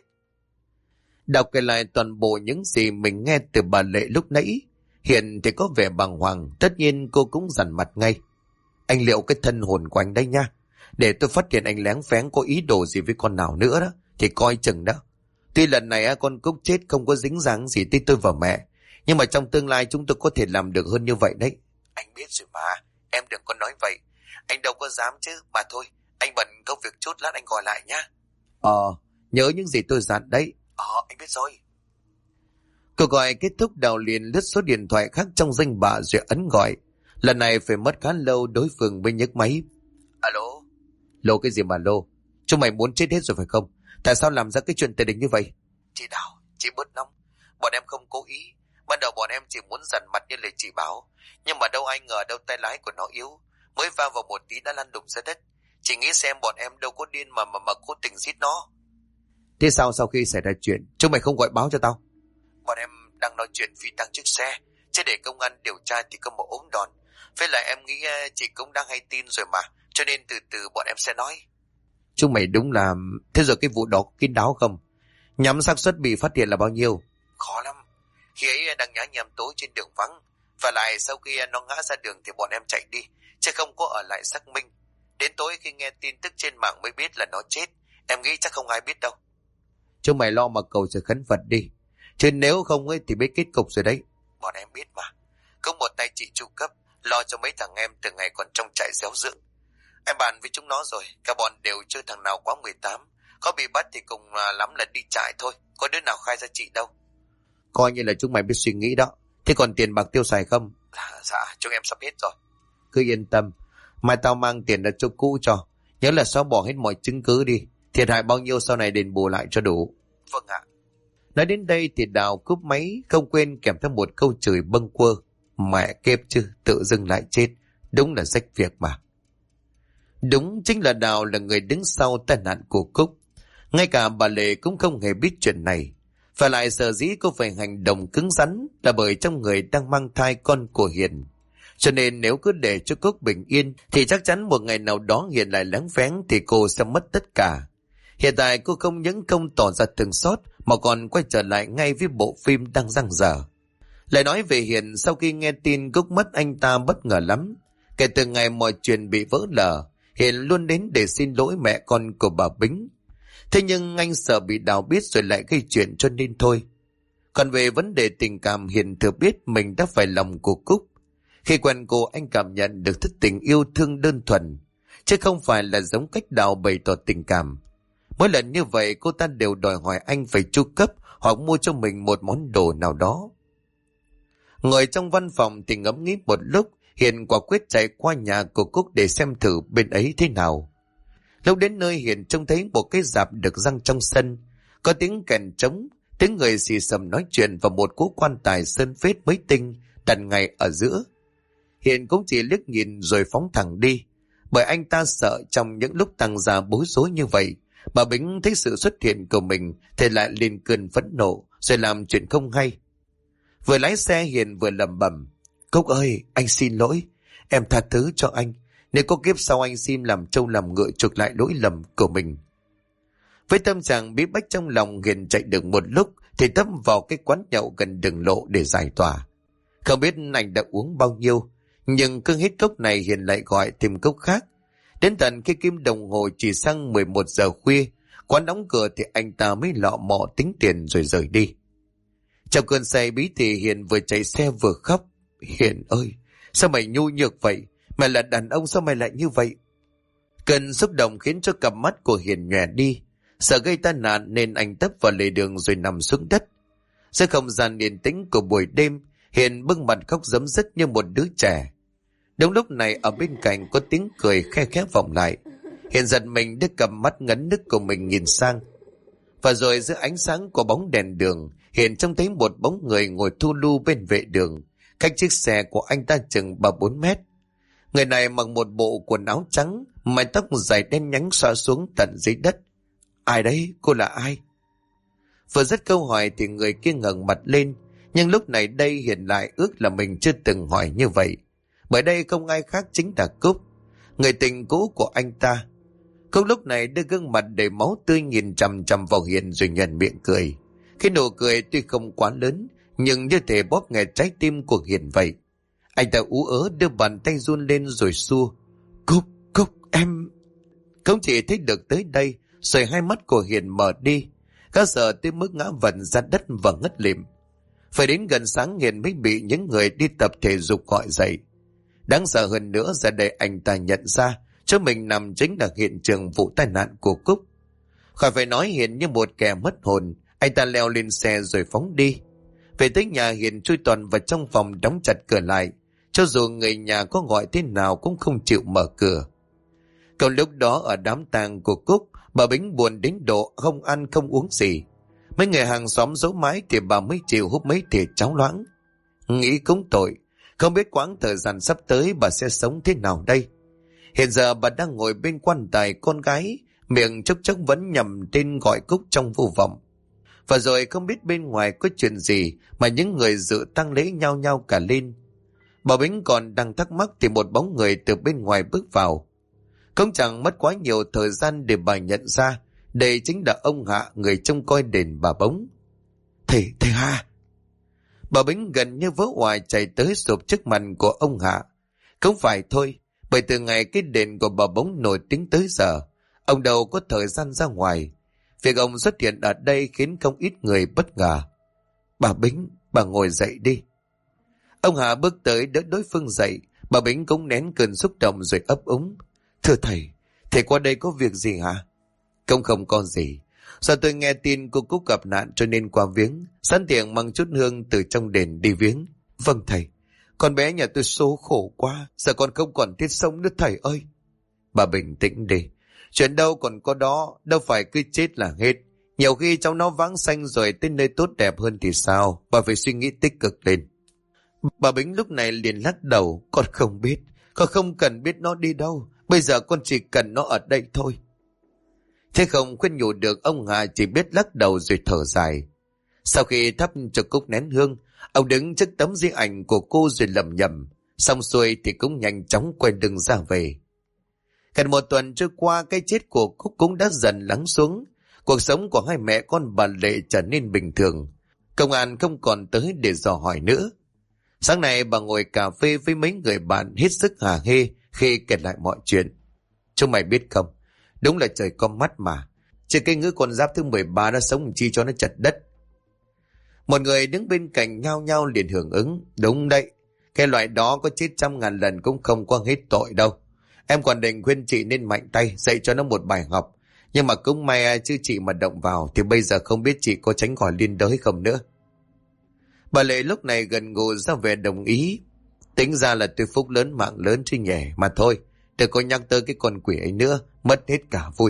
Đọc kể lại toàn bộ những gì mình nghe từ bà Lệ lúc nãy. Hiện thì có vẻ bàng hoàng, tất nhiên cô cũng dằn mặt ngay. Anh liệu cái thân hồn của anh đấy nha. Để tôi phát hiện anh lén phén có ý đồ gì với con nào nữa đó, thì coi chừng đó. Tuy lần này con Cúc chết không có dính dáng gì tới tôi và mẹ, nhưng mà trong tương lai chúng tôi có thể làm được hơn như vậy đấy. Anh biết rồi mà, em đừng có nói vậy. Anh đâu có dám chứ, mà thôi, anh bận công việc chút, lát anh gọi lại nhá. Nhớ những gì tôi dặn đấy. Anh biết rồi. Cuộc gọi kết thúc, Đào liền lướt số điện thoại khác trong danh bạ rồi ấn gọi. Lần này phải mất khá lâu đối phương mới nhấc máy. Alo? Lô cái gì mà lô? Chúng mày muốn chết hết rồi phải không? Tại sao làm ra cái chuyện tệ đình như vậy? Chị Đào, chị bớt nóng. Bọn em không cố ý. Ban đầu bọn em chỉ muốn dằn mặt như lời chị báo. Nhưng mà đâu ai ngờ đâu tay lái của nó yếu. Mới va vào một tí đã lăn đùng ra đất. Chị nghĩ xem, bọn em đâu có điên mà cố tình giết nó. Thế sao sau khi xảy ra chuyện chúng mày không gọi báo cho tao? Bọn em đang nói chuyện phi tăng chiếc xe, chứ để công an điều tra thì có một ốm đòn. Với lại em nghĩ chị cũng đang hay tin rồi mà, cho nên từ từ bọn em sẽ nói. Chúng mày đúng là... Thế rồi cái vụ đó có kín đáo không? Nhắm xác suất bị phát hiện là bao nhiêu? Khó lắm. Khi ấy đang nhá nhem tối trên đường vắng. Và lại sau khi nó ngã ra đường thì bọn em chạy đi, chứ không có ở lại xác minh. Đến tối khi nghe tin tức trên mạng mới biết là nó chết. Em nghĩ chắc không ai biết đâu. Chúng mày lo mà cầu sự khấn Phật đi, chứ nếu không ấy thì biết kết cục rồi đấy. Bọn em biết mà. Có một tay chị chu cấp lo cho mấy thằng em từ ngày còn trong trại giáo dưỡng. Em bàn với chúng nó rồi, cả bọn đều chưa thằng nào quá 18. Có bị bắt thì cùng lắm là đi trại thôi, có đứa nào khai ra chị đâu. Coi như là chúng mày biết suy nghĩ đó. Thế còn tiền bạc tiêu xài không? Dạ, chúng em sắp hết rồi. Cứ yên tâm, mai tao mang tiền ra chỗ cũ cho. Nhớ là xóa bỏ hết mọi chứng cứ đi. Thiệt hại bao nhiêu sau này đền bù lại cho đủ. Vâng ạ. Nói đến đây thì Đào cúp máy, không quên kèm theo một câu chửi bâng quơ. Mẹ kếp chứ, tự dưng lại chết. Đúng là rách việc mà. Đúng chính là Đào là người đứng sau tai nạn của Cúc. Ngay cả bà Lệ cũng không hề biết chuyện này. Và lại sở dĩ cô phải hành động cứng rắn là bởi trong người đang mang thai con của Hiền. Cho nên nếu cứ để cho Cúc bình yên thì chắc chắn một ngày nào đó Hiền lại lén phén thì cô sẽ mất tất cả. Hiện tại cô không những không tỏ ra thương xót mà còn quay trở lại ngay với bộ phim đang dang dở. Lại nói về Hiền, sau khi nghe tin Cúc mất anh ta bất ngờ lắm. Kể từ ngày mọi chuyện bị vỡ lở, Hiền luôn đến để xin lỗi mẹ con của bà Bính. Thế nhưng anh sợ bị Đào biết rồi lại gây chuyện cho nên thôi. Còn về vấn đề tình cảm, Hiền thừa biết mình đã phải lòng của Cúc. Khi quen cô, anh cảm nhận được thứ tình yêu thương đơn thuần, chứ không phải là giống cách Đào bày tỏ tình cảm. Mỗi lần như vậy cô ta đều đòi hỏi anh phải chu cấp hoặc mua cho mình một món đồ nào đó. Ngồi trong văn phòng thì ngẫm nghĩ một lúc, Hiền quả quyết chạy qua nhà của Cúc để xem thử bên ấy thế nào. Lúc đến nơi, Hiền trông thấy một cái rạp được răng trong sân, có tiếng kèn trống, tiếng người xì xầm nói chuyện và một cỗ quan tài sơn phết mới tinh đặt ngay ở giữa. Hiền cũng chỉ liếc nhìn rồi phóng thẳng đi, bởi anh ta sợ trong những lúc tăng gia bối rối như vậy, bà Bính thấy sự xuất hiện của mình thì lại lên cơn phẫn nộ rồi làm chuyện không hay. Vừa lái xe, Hiền vừa lẩm bẩm: Cúc ơi, anh xin lỗi, em tha thứ cho anh. Nếu có kiếp sau anh xin làm trâu làm ngựa chuộc lại lỗi lầm của mình. Với tâm trạng bí bách trong lòng, Hiền chạy được một lúc thì tấp vào cái quán nhậu gần đường lộ để giải tỏa. Không biết anh đã uống bao nhiêu, nhưng cứ hết cốc này Hiền lại gọi thêm cốc khác. Đến tận khi kim đồng hồ chỉ sang 11 giờ khuya, quán đóng cửa thì anh ta mới lọ mọ tính tiền rồi rời đi. Trong cơn say bí thì Hiền vừa chạy xe vừa khóc: Hiền ơi, sao mày nhu nhược vậy? Mày là đàn ông sao mày lại như vậy? Cơn xúc động khiến cho cặp mắt của Hiền nhòe đi. Sợ gây tai nạn nên anh tấp vào lề đường rồi nằm xuống đất. Giữa không gian yên tĩnh của buổi đêm, Hiền bưng mặt khóc rấm rứt như một đứa trẻ. Đúng lúc này ở bên cạnh có tiếng cười khe khẽ vọng lại. Hiền giật mình đưa cặp mắt ngấn nức của mình nhìn sang. Và rồi giữa ánh sáng của bóng đèn đường, Hiền trông thấy một bóng người ngồi thu lu bên vệ đường, cách chiếc xe của anh ta chừng 3-4 mét. Người này mặc một bộ quần áo trắng, mái tóc dài đen nhánh xõa xuống tận dưới đất. Ai đấy? Cô là ai? Vừa dứt câu hỏi thì người kia ngẩng mặt lên, nhưng lúc này đây Hiền lại ước là mình chưa từng hỏi như vậy. Bởi đây không ai khác chính là Cúc, người tình cũ của anh ta. Cúc lúc này đưa gương mặt đầy máu tươi nhìn chằm chằm vào Hiền rồi nhoẻn miệng cười. Cái nụ cười tuy không quá lớn, nhưng như thể bóp nghẹt trái tim của Hiền vậy. Anh ta ú ớ đưa bàn tay run lên rồi xua: Cúc, em... Không chỉ thấy được tới đây, rồi hai mắt của Hiền mở đi. Gã sợ tới mức ngã vật ra đất và ngất lịm. Phải đến gần sáng Hiền mới bị những người đi tập thể dục gọi dậy. Đáng sợ hơn nữa, giờ đây anh ta nhận ra cho mình nằm chính là hiện trường vụ tai nạn của Cúc. Khỏi phải nói, Hiền như một kẻ mất hồn, anh ta leo lên xe rồi phóng đi. Về tới nhà, Hiền chui toàn vào trong phòng đóng chặt cửa lại. Cho dù người nhà có gọi thế nào cũng không chịu mở cửa. Còn lúc đó ở đám tang của Cúc, bà Bính buồn đến độ không ăn không uống gì. Mấy người hàng xóm giấu mái thì bà mới chịu húp mấy thìa cháo loãng. Nghĩ cũng tội, không biết quãng thời gian sắp tới bà sẽ sống thế nào đây. Hiện giờ bà đang ngồi bên quan tài con gái, miệng chốc chốc vẫn nhầm tên gọi Cúc trong vô vọng. Và rồi không biết bên ngoài có chuyện gì mà những người dự tang lễ nhao nhao cả lên. Bà Bính còn đang thắc mắc thì một bóng người từ bên ngoài bước vào. Không chẳng mất quá nhiều thời gian để bà nhận ra đây chính là ông Hạ, người trông coi đền bà Bống. Thầy Hạ! Bà Bính gần như vỡ hoài chạy tới sụp trước mặt của ông Hạ. Không phải thôi, bởi từ ngày cái đền của bà Bống nổi tiếng tới giờ, ông đâu có thời gian ra ngoài. Việc ông xuất hiện ở đây khiến không ít người bất ngờ. Bà Bính, bà ngồi dậy đi. Ông Hạ bước tới đỡ đối phương dậy. Bà Bính cũng nén cơn xúc động rồi ấp úng: Thưa thầy qua đây có việc gì hả? Không có gì. Sao tôi nghe tin cô Cúc gặp nạn cho nên qua viếng, sẵn tiện mang chút hương từ trong đền đi viếng. Vâng thầy. Con bé nhà tôi số khổ quá, giờ con không còn thiết sống nữa thầy ơi. Bà bình tĩnh đi. Chuyện đâu còn có đó, đâu phải cứ chết là hết. Nhiều khi cháu nó vãng sanh rồi tới nơi tốt đẹp hơn thì sao? Bà phải suy nghĩ tích cực lên. Bà Bính lúc này liền lắc đầu: Con không biết, Con không cần biết nó đi đâu. Bây giờ con chỉ cần nó ở đây thôi. Thế không khuyên nhủ được, ông Hà chỉ biết lắc đầu rồi thở dài. Sau khi thắp cho Cúc nén hương, ông đứng trước tấm di ảnh của cô rồi lẩm nhẩm. Xong xuôi thì cũng nhanh chóng quay lưng ra về. Gần một tuần trôi qua, cái chết của Cúc cũng đã dần lắng xuống. Cuộc sống của hai mẹ con bà Lệ trở nên bình thường. Công an không còn tới để dò hỏi nữa. Sáng nay bà ngồi cà phê với mấy người bạn hết sức hả hê khi kể lại mọi chuyện. Chúng mày biết không, đúng là trời có mắt mà. Trên cái ngữ con giáp thứ 13 nó sống chi cho nó chật đất. Một người đứng bên cạnh nhao nhao liền hưởng ứng. Đúng đấy, cái loại đó có chết 100.000 lần cũng không có hết tội đâu. Em còn định khuyên chị nên mạnh tay dạy cho nó một bài học. Nhưng mà cũng may chứ chị mà động vào thì bây giờ không biết chị có tránh khỏi liên đới không nữa. Bà Lệ lúc này gần gù ra vẻ đồng ý. Tính ra là tôi phúc lớn mạng lớn chứ nhỉ. Mà thôi, đừng có nhắc tới cái con quỷ ấy nữa, mất hết cả vui.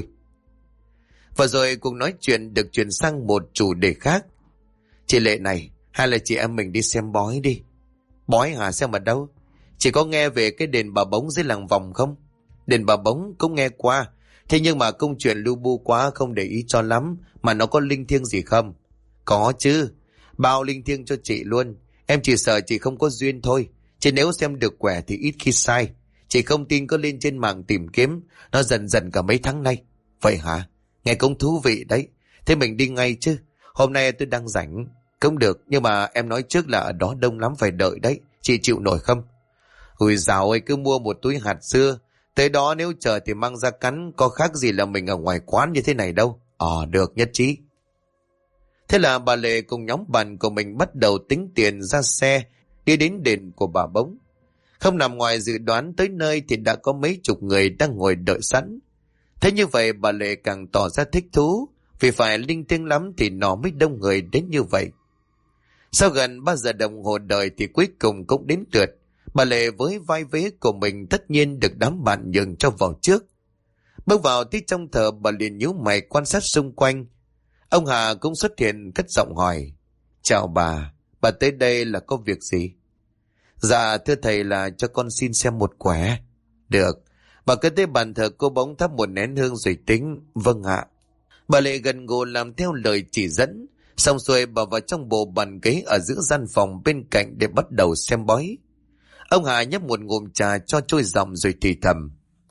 Và rồi cuộc nói chuyện được chuyển sang một chủ đề khác. Chị Lệ này, hay là chị em mình đi xem bói đi. Bói hả? Xem ở đâu? Chị có nghe về cái đền Bà Bống dưới làng Vòng không? Đền Bà Bống cũng nghe qua. Thế nhưng mà công chuyện lưu bu quá không để ý cho lắm. Mà nó có linh thiêng gì không? Có chứ. Bao linh thiêng cho chị luôn. Em chỉ sợ chị không có duyên thôi. Chứ nếu xem được quẻ thì ít khi sai. Chị không tin có lên trên mạng tìm kiếm. Nó dần dần cả mấy tháng nay. Vậy hả? Nghe cũng thú vị đấy. Thế mình đi ngay chứ. Hôm nay tôi đang rảnh. Cũng được, nhưng mà em nói trước là ở đó đông lắm phải đợi đấy. Chị chịu nổi không? Ui dào ơi, cứ mua một túi hạt dưa. Tới đó nếu chờ thì mang ra cắn. Có khác gì là mình ở ngoài quán như thế này đâu. Được, nhất trí. Thế là bà Lệ cùng nhóm bạn của mình bắt đầu tính tiền ra xe đi đến đền của bà Bống. Không nằm ngoài dự đoán, tới nơi thì đã có mấy chục người đang ngồi đợi sẵn. Thế như vậy bà Lệ càng tỏ ra thích thú, vì phải linh thiêng lắm thì nó mới đông người đến như vậy. Sau gần 3 giờ đồng hồ đợi thì cuối cùng cũng đến lượt. Bà Lệ với vai vế của mình tất nhiên được đám bạn nhường cho vào trước. Bước vào tí trong thờ, bà liền nhíu mày quan sát xung quanh. Ông Hà cũng xuất hiện cất giọng hỏi. Chào bà tới đây là có việc gì? Dạ thưa thầy, là cho con xin xem một quẻ. Được, bà cứ tới bàn thờ cô Bống thắp một nén hương rồi tính. Vâng ạ. Bà Lệ gần gù làm theo lời chỉ dẫn. Xong xuôi bà vào trong bộ bàn ghế ở giữa gian phòng bên cạnh để bắt đầu xem bói. Ông Hà nhấp một ngụm trà cho trôi dòng rồi thì thầm.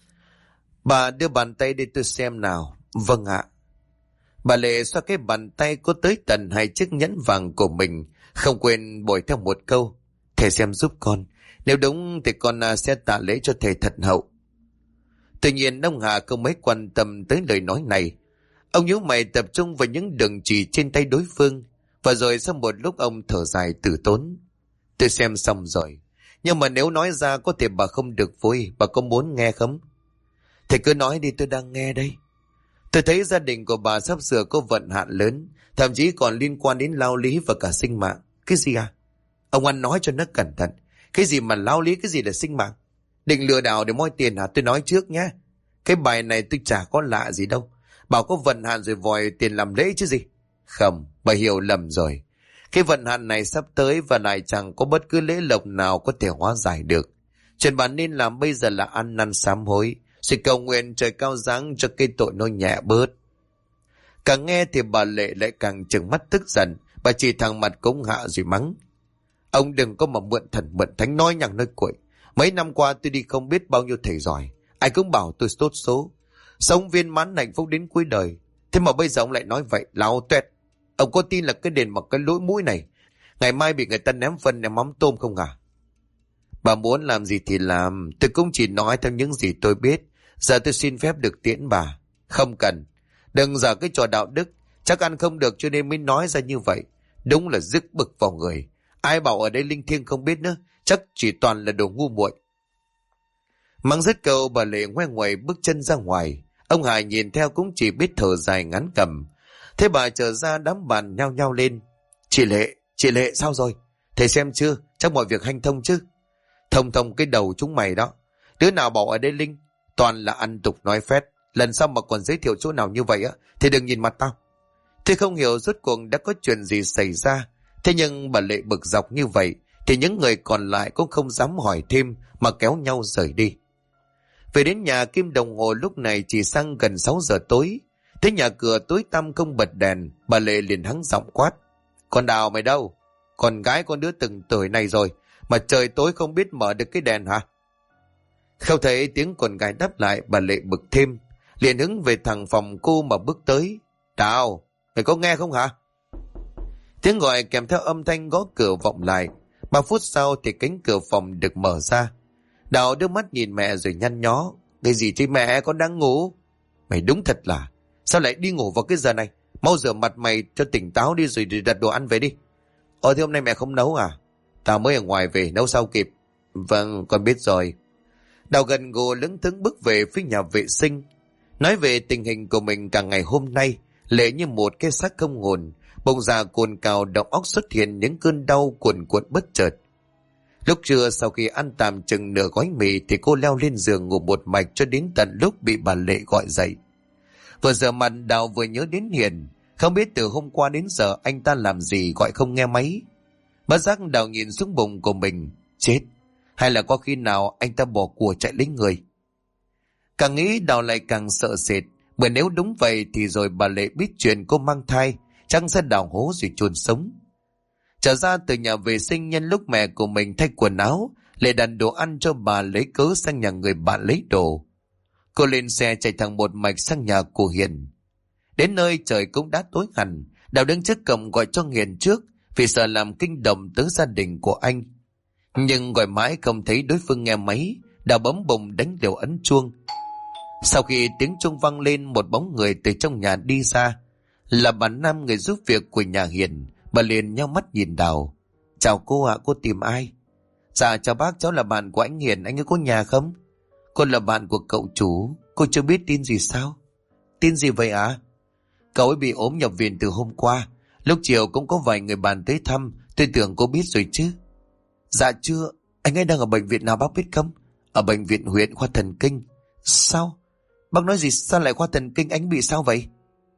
Bà đưa bàn tay để tôi xem nào. Vâng ạ. Bà Lệ xoa cái bàn tay có tới tận 2 chiếc nhẫn vàng của mình, không quên bồi theo một câu. Thầy xem giúp con. Nếu đúng thì con sẽ tạ lễ cho thầy thật hậu. Tuy nhiên ông Hà không mấy quan tâm tới lời nói này. Ông nhíu mày tập trung vào những đường chỉ trên tay đối phương. Và rồi sau một lúc ông thở dài từ tốn. Tôi xem xong rồi. Nhưng mà nếu nói ra có thể bà không được vui. Bà có muốn nghe không? Thầy cứ nói đi, tôi đang nghe đây. Tôi thấy gia đình của bà sắp sửa có vận hạn lớn. Thậm chí còn liên quan đến lao lý và cả sinh mạng. Cái gì à? Ông ăn nói cho nó cẩn thận. Cái gì mà lao lý, cái gì là sinh mạng? Định lừa đảo để moi tiền hả? Tôi nói trước nhé. Cái bài này tôi chả có lạ gì đâu. Bảo có vận hạn rồi vòi tiền làm lễ chứ gì. Không, bà hiểu lầm rồi. Cái vận hạn này sắp tới và lại chẳng có bất cứ lễ lộc nào có thể hóa giải được. Chuyện bà nên làm bây giờ là ăn năn sám hối, rồi cầu nguyện trời cao giáng cho cái tội nó nhẹ bớt. Càng nghe thì bà Lệ lại càng trừng mắt tức giận. Bà chỉ thẳng mặt cũng hạ rồi mắng. Ông đừng có mà mượn thần mượn thánh nói nhằng nói cuội. Mấy năm qua tôi đi không biết bao nhiêu thầy giỏi, ai cũng bảo tôi tốt số, sống viên mãn hạnh phúc đến cuối đời. Thế mà bây giờ ông lại nói vậy, láo tuét. Ông có tin là cái đền mặc cái lỗi mũi này ngày mai bị người ta ném phân ném mắm tôm không à? Bà muốn làm gì thì làm, tôi cũng chỉ nói theo những gì tôi biết. Giờ tôi xin phép được tiễn bà. Không cần, đừng dở cái trò đạo đức, chắc ăn không được cho nên mới nói ra như vậy. Đúng là dứt bực vào người. Ai bảo ở đây linh thiêng không biết nữa, chắc chỉ toàn là đồ ngu muội. Mắng dứt câu, bà Lệ ngoe ngoẩy bước chân ra ngoài. Ông Hải nhìn theo cũng chỉ biết thở dài ngắn cầm. Thế bà trở ra, đám bàn nhao nhao lên. Chị Lệ sao rồi? Thầy xem chưa? Chắc mọi việc hanh thông chứ? Thông cái đầu chúng mày đó. Đứa nào bảo ở đây linh, toàn là ăn tục nói phét. Lần sau mà còn giới thiệu chỗ nào như vậy á thì đừng nhìn mặt tao. Thế không hiểu rốt cuộc đã có chuyện gì xảy ra. Thế nhưng bà Lệ bực dọc như vậy thì những người còn lại cũng không dám hỏi thêm mà kéo nhau rời đi. Về đến nhà, kim đồng hồ lúc này chỉ sang gần 6 giờ tối. Thấy nhà cửa tối tăm không bật đèn, bà Lệ liền hắng giọng quát: "Con Đào mày đâu? Con gái con đứa từng tuổi này rồi mà trời tối không biết mở được cái đèn hả?" Không thấy tiếng con gái đáp lại, bà Lệ bực thêm, liền hướng về thẳng phòng cô mà bước tới. "Đào, mày có nghe không hả?" Tiếng gọi kèm theo âm thanh gõ cửa vọng lại. 3 phút sau thì cánh cửa phòng được mở ra. Đào đưa mắt nhìn mẹ rồi nhăn nhó: "Cái gì chứ mẹ, con đang ngủ." "Mày đúng thật là, sao lại đi ngủ vào cái giờ này? Mau rửa mặt mày cho tỉnh táo đi rồi đặt đồ ăn về đi." Thế hôm nay mẹ không nấu à?" "Tao mới ở ngoài về, nấu sao kịp." "Vâng, con biết rồi." Đào gần gù lững thững bước về phía nhà vệ sinh. Nói về tình hình của mình cả ngày hôm nay, Lệ như một cái xác không hồn, bụng dạ cồn cào, đầu óc xuất hiện những cơn đau cuồn cuộn bất chợt. Lúc trưa sau khi ăn tạm chừng nửa gói mì thì cô leo lên giường ngủ một mạch cho đến tận lúc bị bà Lệ gọi dậy. Vừa rửa mặt, Đào vừa nhớ đến Hiền. Không biết từ hôm qua đến giờ anh ta làm gì gọi không nghe máy. Bất giác Đào nhìn xuống bụng của mình. Chết, hay là có khi nào anh ta bỏ của chạy lấy người? Càng nghĩ Đào lại càng sợ sệt, bởi nếu đúng vậy thì rồi bà Lệ biết chuyện cô mang thai, chắc sẽ đào hố rồi chôn sống. Trở ra từ nhà vệ sinh, nhân lúc mẹ của mình thay quần áo, Lệ đặt đồ ăn cho bà, lấy cớ sang nhà người bạn lấy đồ. Cô lên xe chạy thẳng một mạch sang nhà của Hiền. Đến nơi trời cũng đã tối hẳn. Đào đứng trước cổng gọi cho Hiền trước, vì sợ làm kinh động tới gia đình của anh. Nhưng gọi mãi không thấy đối phương nghe máy. Đào bấm bùng đánh đều ấn chuông. Sau khi tiếng chuông vang lên, một bóng người từ trong nhà đi ra. Là bà Nam, người giúp việc của nhà Hiền. Bà liền nheo mắt nhìn Đào. "Chào cô ạ, cô tìm ai?" "Dạ chào bác, cháu là bạn của anh Hiền, anh ấy có nhà không?" "Con là bạn của cậu chủ, cô chưa biết tin gì sao?" "Tin gì vậy ạ?" "Cậu ấy bị ốm nhập viện từ hôm qua. Lúc chiều cũng có vài người bạn tới thăm, tôi tưởng cô biết rồi chứ." "Dạ chưa, anh ấy đang ở bệnh viện nào bác biết không?" "Ở bệnh viện huyện, khoa thần kinh." "Sao? Bác nói gì, sao lại khoa thần kinh, anh bị sao vậy?"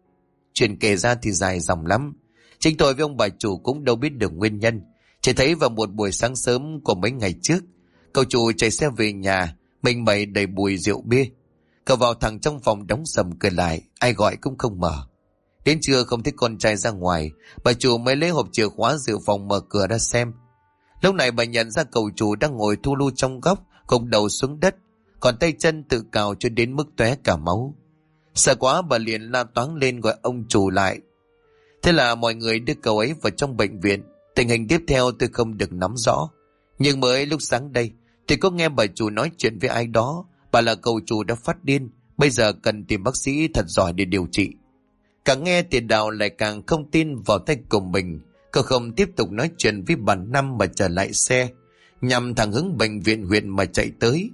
Chuyện kể ra thì dài dòng lắm. Chính tôi với ông bà chủ cũng đâu biết được nguyên nhân. Chỉ thấy vào một buổi sáng sớm của mấy ngày trước, cậu chủ chạy xe về nhà, mình bày đầy bùi rượu bia. Cậu vào thẳng trong phòng đóng sầm cửa lại, ai gọi cũng không mở. Đến trưa không thấy con trai ra ngoài, bà chủ mới lấy hộp chìa khóa dự phòng mở cửa ra xem. Lúc này bà nhận ra cậu chủ đang ngồi thu lu trong góc, gục đầu xuống đất, còn tay chân tự cào cho đến mức tóe cả máu. Sợ quá bà liền la toáng lên gọi ông chủ lại. Thế là mọi người đưa cậu ấy vào trong bệnh viện. Tình hình tiếp theo tôi không được nắm rõ, nhưng mới lúc sáng đây thì có nghe bà chủ nói chuyện với ai đó. Bà là cậu chủ đã phát điên, bây giờ cần tìm bác sĩ thật giỏi để điều trị. Càng nghe thì Đào lại càng không tin vào tay của mình. Cậu không tiếp tục nói chuyện với bà Năm mà trở lại xe, nhằm thẳng hướng bệnh viện huyện mà chạy tới.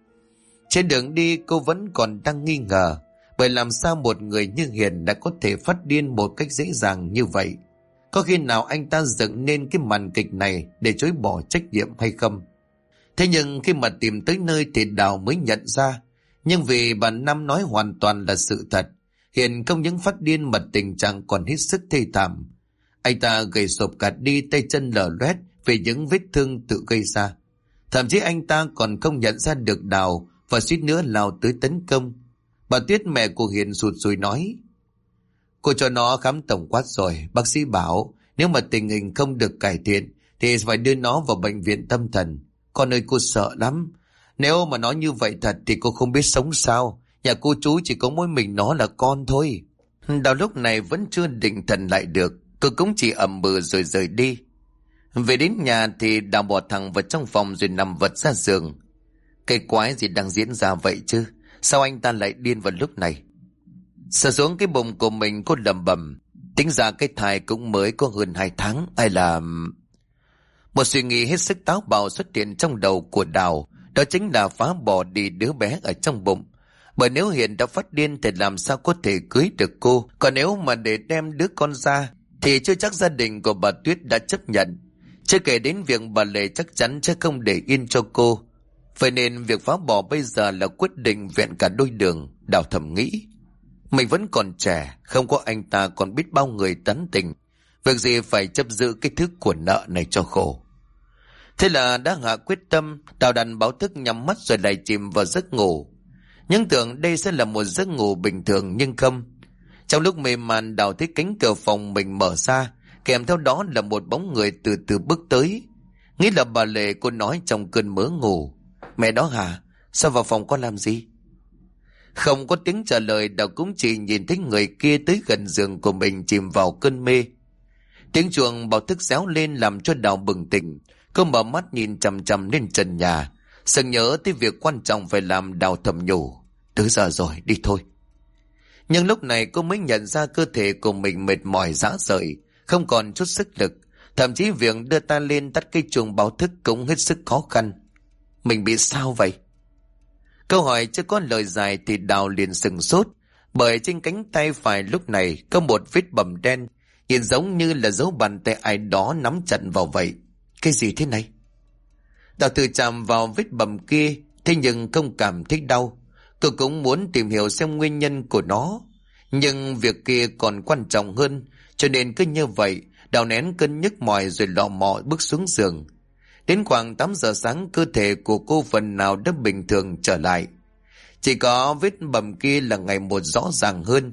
Trên đường đi cô vẫn còn đang nghi ngờ, bởi làm sao một người như Hiền đã có thể phát điên một cách dễ dàng như vậy? Có khi nào anh ta dựng nên cái màn kịch này để chối bỏ trách nhiệm hay không? Thế nhưng khi mà tìm tới nơi thì Đào mới nhận ra, nhưng vì bà Năm nói hoàn toàn là sự thật, Hiền không những phát điên mà tình trạng còn hết sức thê thảm. Anh ta gầy sụp cả đi, tay chân lở loét vì những vết thương tự gây ra. Thậm chí anh ta còn không nhận ra được Đào và suýt nữa lao tới tấn công. Bà Tuyết, mẹ của Hiền, sụt sùi nói: "Cô cho nó khám tổng quát rồi, bác sĩ bảo nếu mà tình hình không được cải thiện thì phải đưa nó vào bệnh viện tâm thần. Con ơi, cô sợ lắm. Nếu mà nó như vậy thật thì cô không biết sống sao. Nhà cô chú chỉ có mỗi mình nó là con thôi." Đào lúc này vẫn chưa định thần lại được, cô cũng chỉ ậm bừ rồi rời đi. Về đến nhà thì Đào bỏ thẳng vào trong phòng rồi nằm vật ra giường. Cái quái gì đang diễn ra vậy chứ? Sao anh ta lại điên vào lúc này? Sờ xuống cái bụng của mình, cô lẩm bẩm, tính ra cái thai cũng mới có hơn 2 tháng. Ai là... Một suy nghĩ hết sức táo bạo xuất hiện trong đầu của Đào, đó chính là phá bỏ đi đứa bé ở trong bụng. Bởi nếu Hiền đã phát điên thì làm sao có thể cưới được cô? Còn nếu mà để đem đứa con ra thì chưa chắc gia đình của bà Tuyết đã chấp nhận. Chưa kể đến việc bà Lệ chắc chắn sẽ không để yên cho cô. Vậy nên việc phá bỏ bây giờ là quyết định vẹn cả đôi đường. Đào thầm nghĩ, mình vẫn còn trẻ, không có anh ta còn biết bao người tán tình, việc gì phải chấp giữ cái thứ của nợ này cho khổ. Thế là đã hạ quyết tâm, Đào đặt báo thức nhắm mắt rồi lại chìm vào giấc ngủ. Nhưng tưởng đây sẽ là một giấc ngủ bình thường nhưng không. Trong lúc mê man, Đào thấy cánh cửa phòng mình mở ra, kèm theo đó là một bóng người từ từ bước tới. Nghĩ là bà Lệ. Cô nói trong cơn mớ ngủ: "Mẹ đó hả? Sao vào phòng con làm gì?" Không có tiếng trả lời, Đào cũng chỉ nhìn thấy người kia tới gần giường của mình chìm vào cơn mê. Tiếng chuông báo thức réo lên làm cho Đào bừng tỉnh. Cô mở mắt nhìn chằm chằm lên trần nhà, sực nhớ tới việc quan trọng phải làm. Đào thầm nhủ: "Tới giờ rồi, đi thôi." Nhưng lúc này cô mới nhận ra cơ thể của mình mệt mỏi rã rời, không còn chút sức lực. Thậm chí việc đưa tay lên tắt cây chuông báo thức cũng hết sức khó khăn. Mình bị sao vậy? Câu hỏi chưa có lời dài thì Đào liền sừng sốt, bởi trên cánh tay phải lúc này có một vết bầm đen, nhìn giống như là dấu bàn tay ai đó nắm chặt vào vậy. Cái gì thế này? Đào thử chạm vào vết bầm kia, thế nhưng không cảm thấy đau. Cô cũng muốn tìm hiểu xem nguyên nhân của nó, nhưng việc kia còn quan trọng hơn, cho nên cứ như vậy Đào nén cơn nhức mỏi rồi lọ mọ bước xuống giường. Đến khoảng 8 giờ sáng, cơ thể của cô phần nào đã bình thường trở lại. Chỉ có vết bầm kia là ngày một rõ ràng hơn.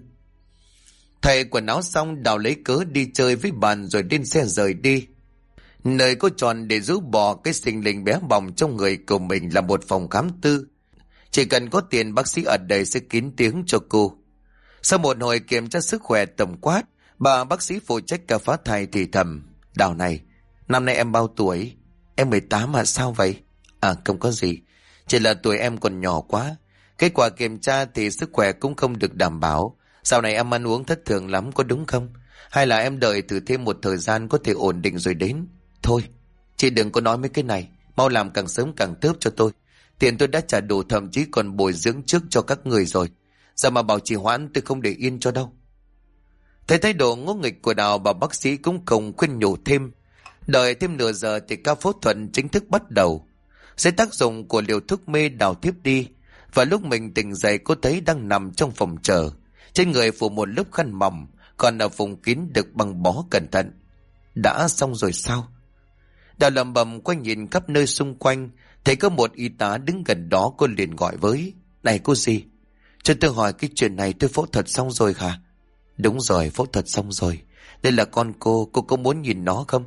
Thay quần áo xong, Đào lấy cớ đi chơi với bạn rồi lên xe rời đi. Nơi cô chọn để rũ bỏ cái sinh linh bé bỏng trong người của mình là một phòng khám tư. Chỉ cần có tiền, bác sĩ ở đây sẽ kín tiếng cho cô. Sau một hồi kiểm tra sức khỏe tổng quát, bà bác sĩ phụ trách ca phá thai thì thầm: "Đào này, năm nay em bao tuổi?" "Em 18 à, sao vậy?" "À, không có gì, chỉ là tuổi em còn nhỏ quá. Kết quả kiểm tra thì sức khỏe cũng không được đảm bảo. Sau này em ăn uống thất thường lắm, có đúng không? Hay là em đợi thử thêm một thời gian có thể ổn định rồi đến?" "Thôi, chị đừng có nói mấy cái này, mau làm càng sớm càng tốt cho tôi. Tiền tôi đã trả đủ, thậm chí còn bồi dưỡng trước cho các người rồi. Giờ mà bảo trì hoãn tôi không để yên cho đâu." Thấy thái độ ngỗ nghịch của Đào, bà bác sĩ cũng không khuyên nhủ thêm. Đợi thêm nửa giờ thì ca phẫu thuật chính thức bắt đầu. Dưới tác dụng của liều thuốc mê, Đào thiếp đi. Và lúc mình tỉnh dậy, cô thấy đang nằm trong phòng chờ. Trên người phủ một lớp khăn mỏng, còn ở vùng kín được băng bó cẩn thận. Đã xong rồi sao? Đào lẩm bẩm quanh nhìn khắp nơi xung quanh, thấy có một y tá đứng gần đó. Cô liền gọi với: "Này cô gì? Cho tôi hỏi cái chuyện này, tôi phẫu thuật xong rồi hả?" "Đúng rồi, phẫu thuật xong rồi. Đây là con cô có muốn nhìn nó không?"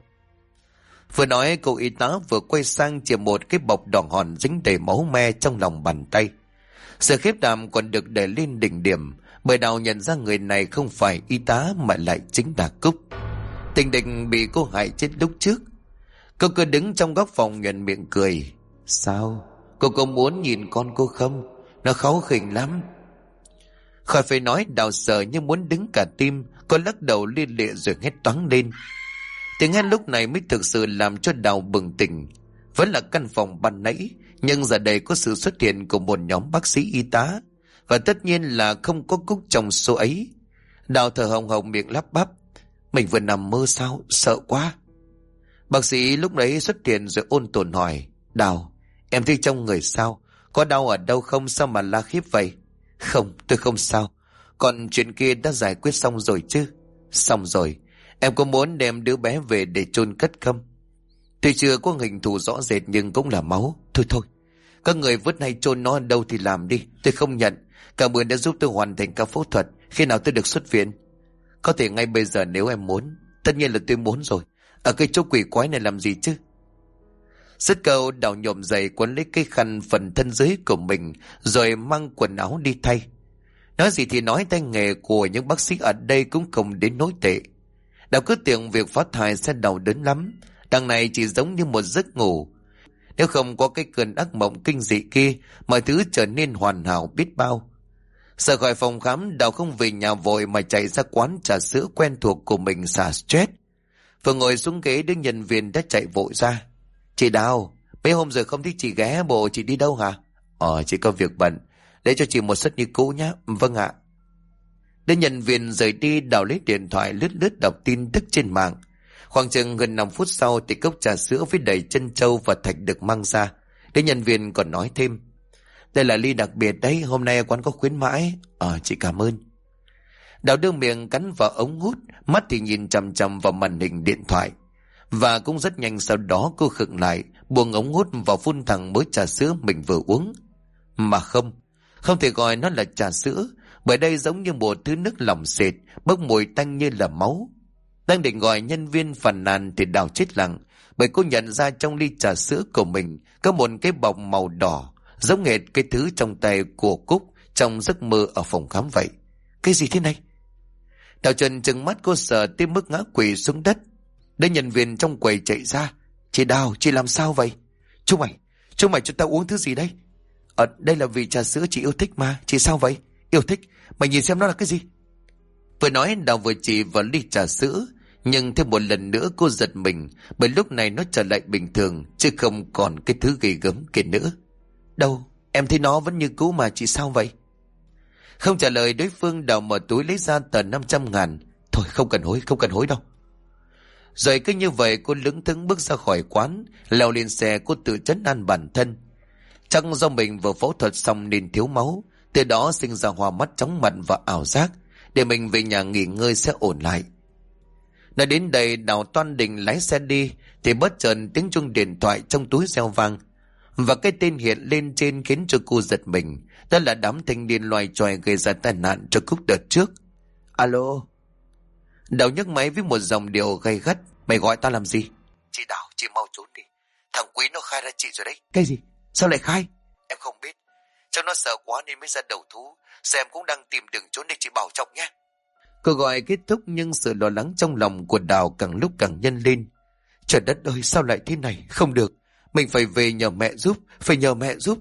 Vừa nói, cô y tá vừa quay sang chỉ một cái bọc đỏ hòn dính đầy máu me trong lòng bàn tay. Sự khiếp đảm còn được đẩy lên đỉnh điểm, bởi Đào nhận ra người này không phải y tá mà lại chính là Cúc. Tình địch bị cô hại chết lúc trước. Cô cứ đứng trong góc phòng nhuận miệng cười: "Sao? Cô có muốn nhìn con cô không? Nó kháu khỉnh lắm." Khỏi phải nói, Đào sợ như muốn đứng cả tim. Cô lắc đầu liên lịa rồi hét toáng lên. Tiếng hét lúc này mới thực sự làm cho Đào bừng tỉnh. Vẫn là căn phòng ban nãy, nhưng giờ đây có sự xuất hiện của một nhóm bác sĩ y tá, và tất nhiên là không có Cúc trong số ấy. Đào thở hồng hộc miệng lắp bắp: "Mình vừa nằm mơ sao? Sợ quá." Bác sĩ lúc đấy xuất hiện rồi ôn tồn hỏi: "Đào, em thấy trong người sao? Có đau ở đâu không? Sao mà la khiếp vậy?" "Không, tôi không sao. Còn chuyện kia đã giải quyết xong rồi chứ?" "Xong rồi. Em có muốn đem đứa bé về để chôn cất không?" "Tuy chưa có hình thù rõ rệt nhưng cũng là máu. Thôi thôi, các người vứt hay chôn nó ở đâu thì làm đi, tôi không nhận. Cảm ơn đã giúp tôi hoàn thành ca phẫu thuật. Khi nào tôi được xuất viện?" "Có thể ngay bây giờ nếu em muốn." "Tất nhiên là tôi muốn rồi. Ở cái chỗ quỷ quái này làm gì chứ?" Dứt câu, Đào nhổm dậy quấn lấy cái khăn phần thân dưới của mình rồi mang quần áo đi thay. Nói gì thì nói, tay nghề của những bác sĩ ở đây cũng không đến nỗi tệ. Đào cứ tưởng việc phá thai sẽ đau đớn lắm. Đằng này chỉ giống như một giấc ngủ. Nếu không có cái cơn ác mộng kinh dị kia, mọi thứ trở nên hoàn hảo biết bao. Rời khỏi phòng khám, Đào không về nhà vội mà chạy ra quán trà sữa quen thuộc của mình xả stress. Vừa ngồi xuống ghế, đứa nhân viên đã chạy vội ra: "Chị Đào, mấy hôm rồi không thấy chị ghé, bộ chị đi đâu hả?" Chị có việc bận. Để cho chị một suất như cũ nhé." "Vâng ạ." Đứa nhân viên rời đi, Đào lấy điện thoại lướt lướt đọc tin tức trên mạng. Khoảng chừng gần 5 phút sau thì cốc trà sữa với đầy trân châu và thạch được mang ra. Đứa nhân viên còn nói thêm: "Đây là ly đặc biệt đấy, hôm nay quán có khuyến mãi." Chị cảm ơn." Đào đưa miệng cắn vào ống hút, mắt thì nhìn chằm chằm vào màn hình điện thoại. Và cũng rất nhanh sau đó cô khựng lại buông ống hút vào phun thẳng mớ trà sữa mình vừa uống. Mà không thể gọi nó là trà sữa, bởi đây giống như một thứ nước lỏng sệt, bốc mùi tanh như là máu. Đang định gọi nhân viên phàn nàn thì Đào chết lặng, bởi cô nhận ra trong ly trà sữa của mình có một cái bọc màu đỏ, giống hệt cái thứ trong tay của Cúc trong giấc mơ ở phòng khám vậy. Cái gì thế này? Đào Trần trừng mắt, cô sợ tới mức ngã quỵ xuống đất. Đây nhân viên trong quầy chạy ra. Chị Đào, chị làm sao vậy? Chúng mày cho tao uống thứ gì đây? Đây là vị trà sữa chị yêu thích mà. Chị sao vậy? Yêu thích? Mày nhìn xem nó là cái gì? Vừa nói Đào vừa chỉ vào ly trà sữa, nhưng thêm một lần nữa cô giật mình, bởi lúc này nó trở lại bình thường, chứ không còn cái thứ ghê gớm kia nữa. Đâu, em thấy nó vẫn như cũ mà, chị sao vậy? Không trả lời đối phương, Đào mở túi lấy ra tờ 500.000. Thôi không cần hối đâu. Rồi cứ như vậy cô lững thững bước ra khỏi quán, leo lên xe. Cô tự trấn an bản thân, chắc do mình vừa phẫu thuật xong nên thiếu máu, từ đó sinh ra hoa mắt, chóng mặt và ảo giác. Để mình về nhà nghỉ ngơi sẽ ổn lại. Nói đến đây, Đào toan định lái xe đi thì bất chợt tiếng chuông điện thoại trong túi reo vang, và cái tên hiện lên trên khiến cho cô giật mình. Đó là đám thanh niên loài choài gây ra tai nạn cho Cúc đợt trước. Alo. Đào nhấc máy với một giọng điệu gay gắt. Mày gọi tao làm gì? Chị Đào, chị mau trốn đi. Thằng Quý nó khai ra chị rồi đấy. Cái gì? Sao lại khai? Em không biết. Chắc nó sợ quá nên mới ra đầu thú. Giờ em cũng đang tìm đường trốn để chị bảo trọng nhé. Cuộc gọi kết thúc, nhưng sự lo lắng trong lòng của Đào càng lúc càng nhân lên. Trời đất ơi, sao lại thế này? Không được, mình phải về nhờ mẹ giúp.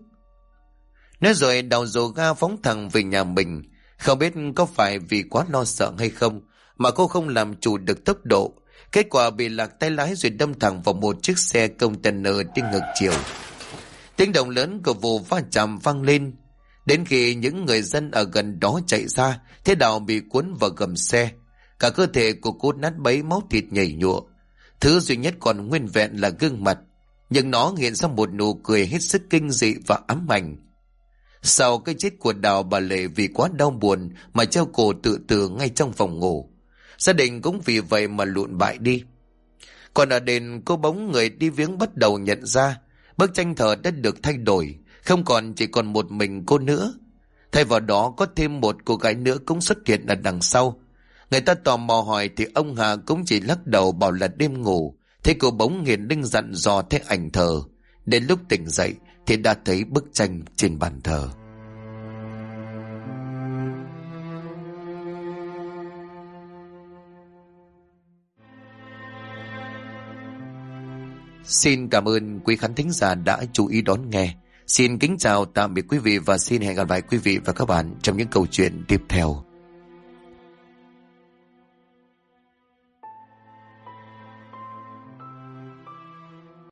Nói rồi Đào dồ ga phóng thẳng về nhà mình. Không biết có phải vì quá lo sợ hay không mà cô không làm chủ được tốc độ. Kết quả bị lạc tay lái rồi đâm thẳng vào một chiếc xe container đi ngược chiều. Tiếng động lớn của vụ va chạm vang lên. Đến khi những người dân ở gần đó chạy ra, thế Đào bị cuốn vào gầm xe. Cả cơ thể của cô nát bấy, máu thịt nhầy nhụa. Thứ duy nhất còn nguyên vẹn là gương mặt, nhưng nó hiện ra một nụ cười hết sức kinh dị và ám ảnh. Sau cái chết của Đào, bà Lệ vì quá đau buồn mà treo cổ tự tử ngay trong phòng ngủ. Gia đình cũng vì vậy mà lụn bại đi. Còn ở đền, cô bóng người đi viếng bắt đầu nhận ra bức tranh thờ đã được thay đổi, không còn chỉ còn một mình cô nữa. Thay vào đó có thêm một cô gái nữa cũng xuất hiện ở đằng sau. Người ta tò mò hỏi thì ông Hà cũng chỉ lắc đầu bảo là đêm ngủ. Thế cô bóng nghiền linh dặn dò thấy ảnh thờ. Đến lúc tỉnh dậy thì đã thấy bức tranh trên bàn thờ. Xin cảm ơn quý khán thính giả đã chú ý đón nghe. Xin kính chào tạm biệt quý vị và xin hẹn gặp lại quý vị và các bạn trong những câu chuyện tiếp theo.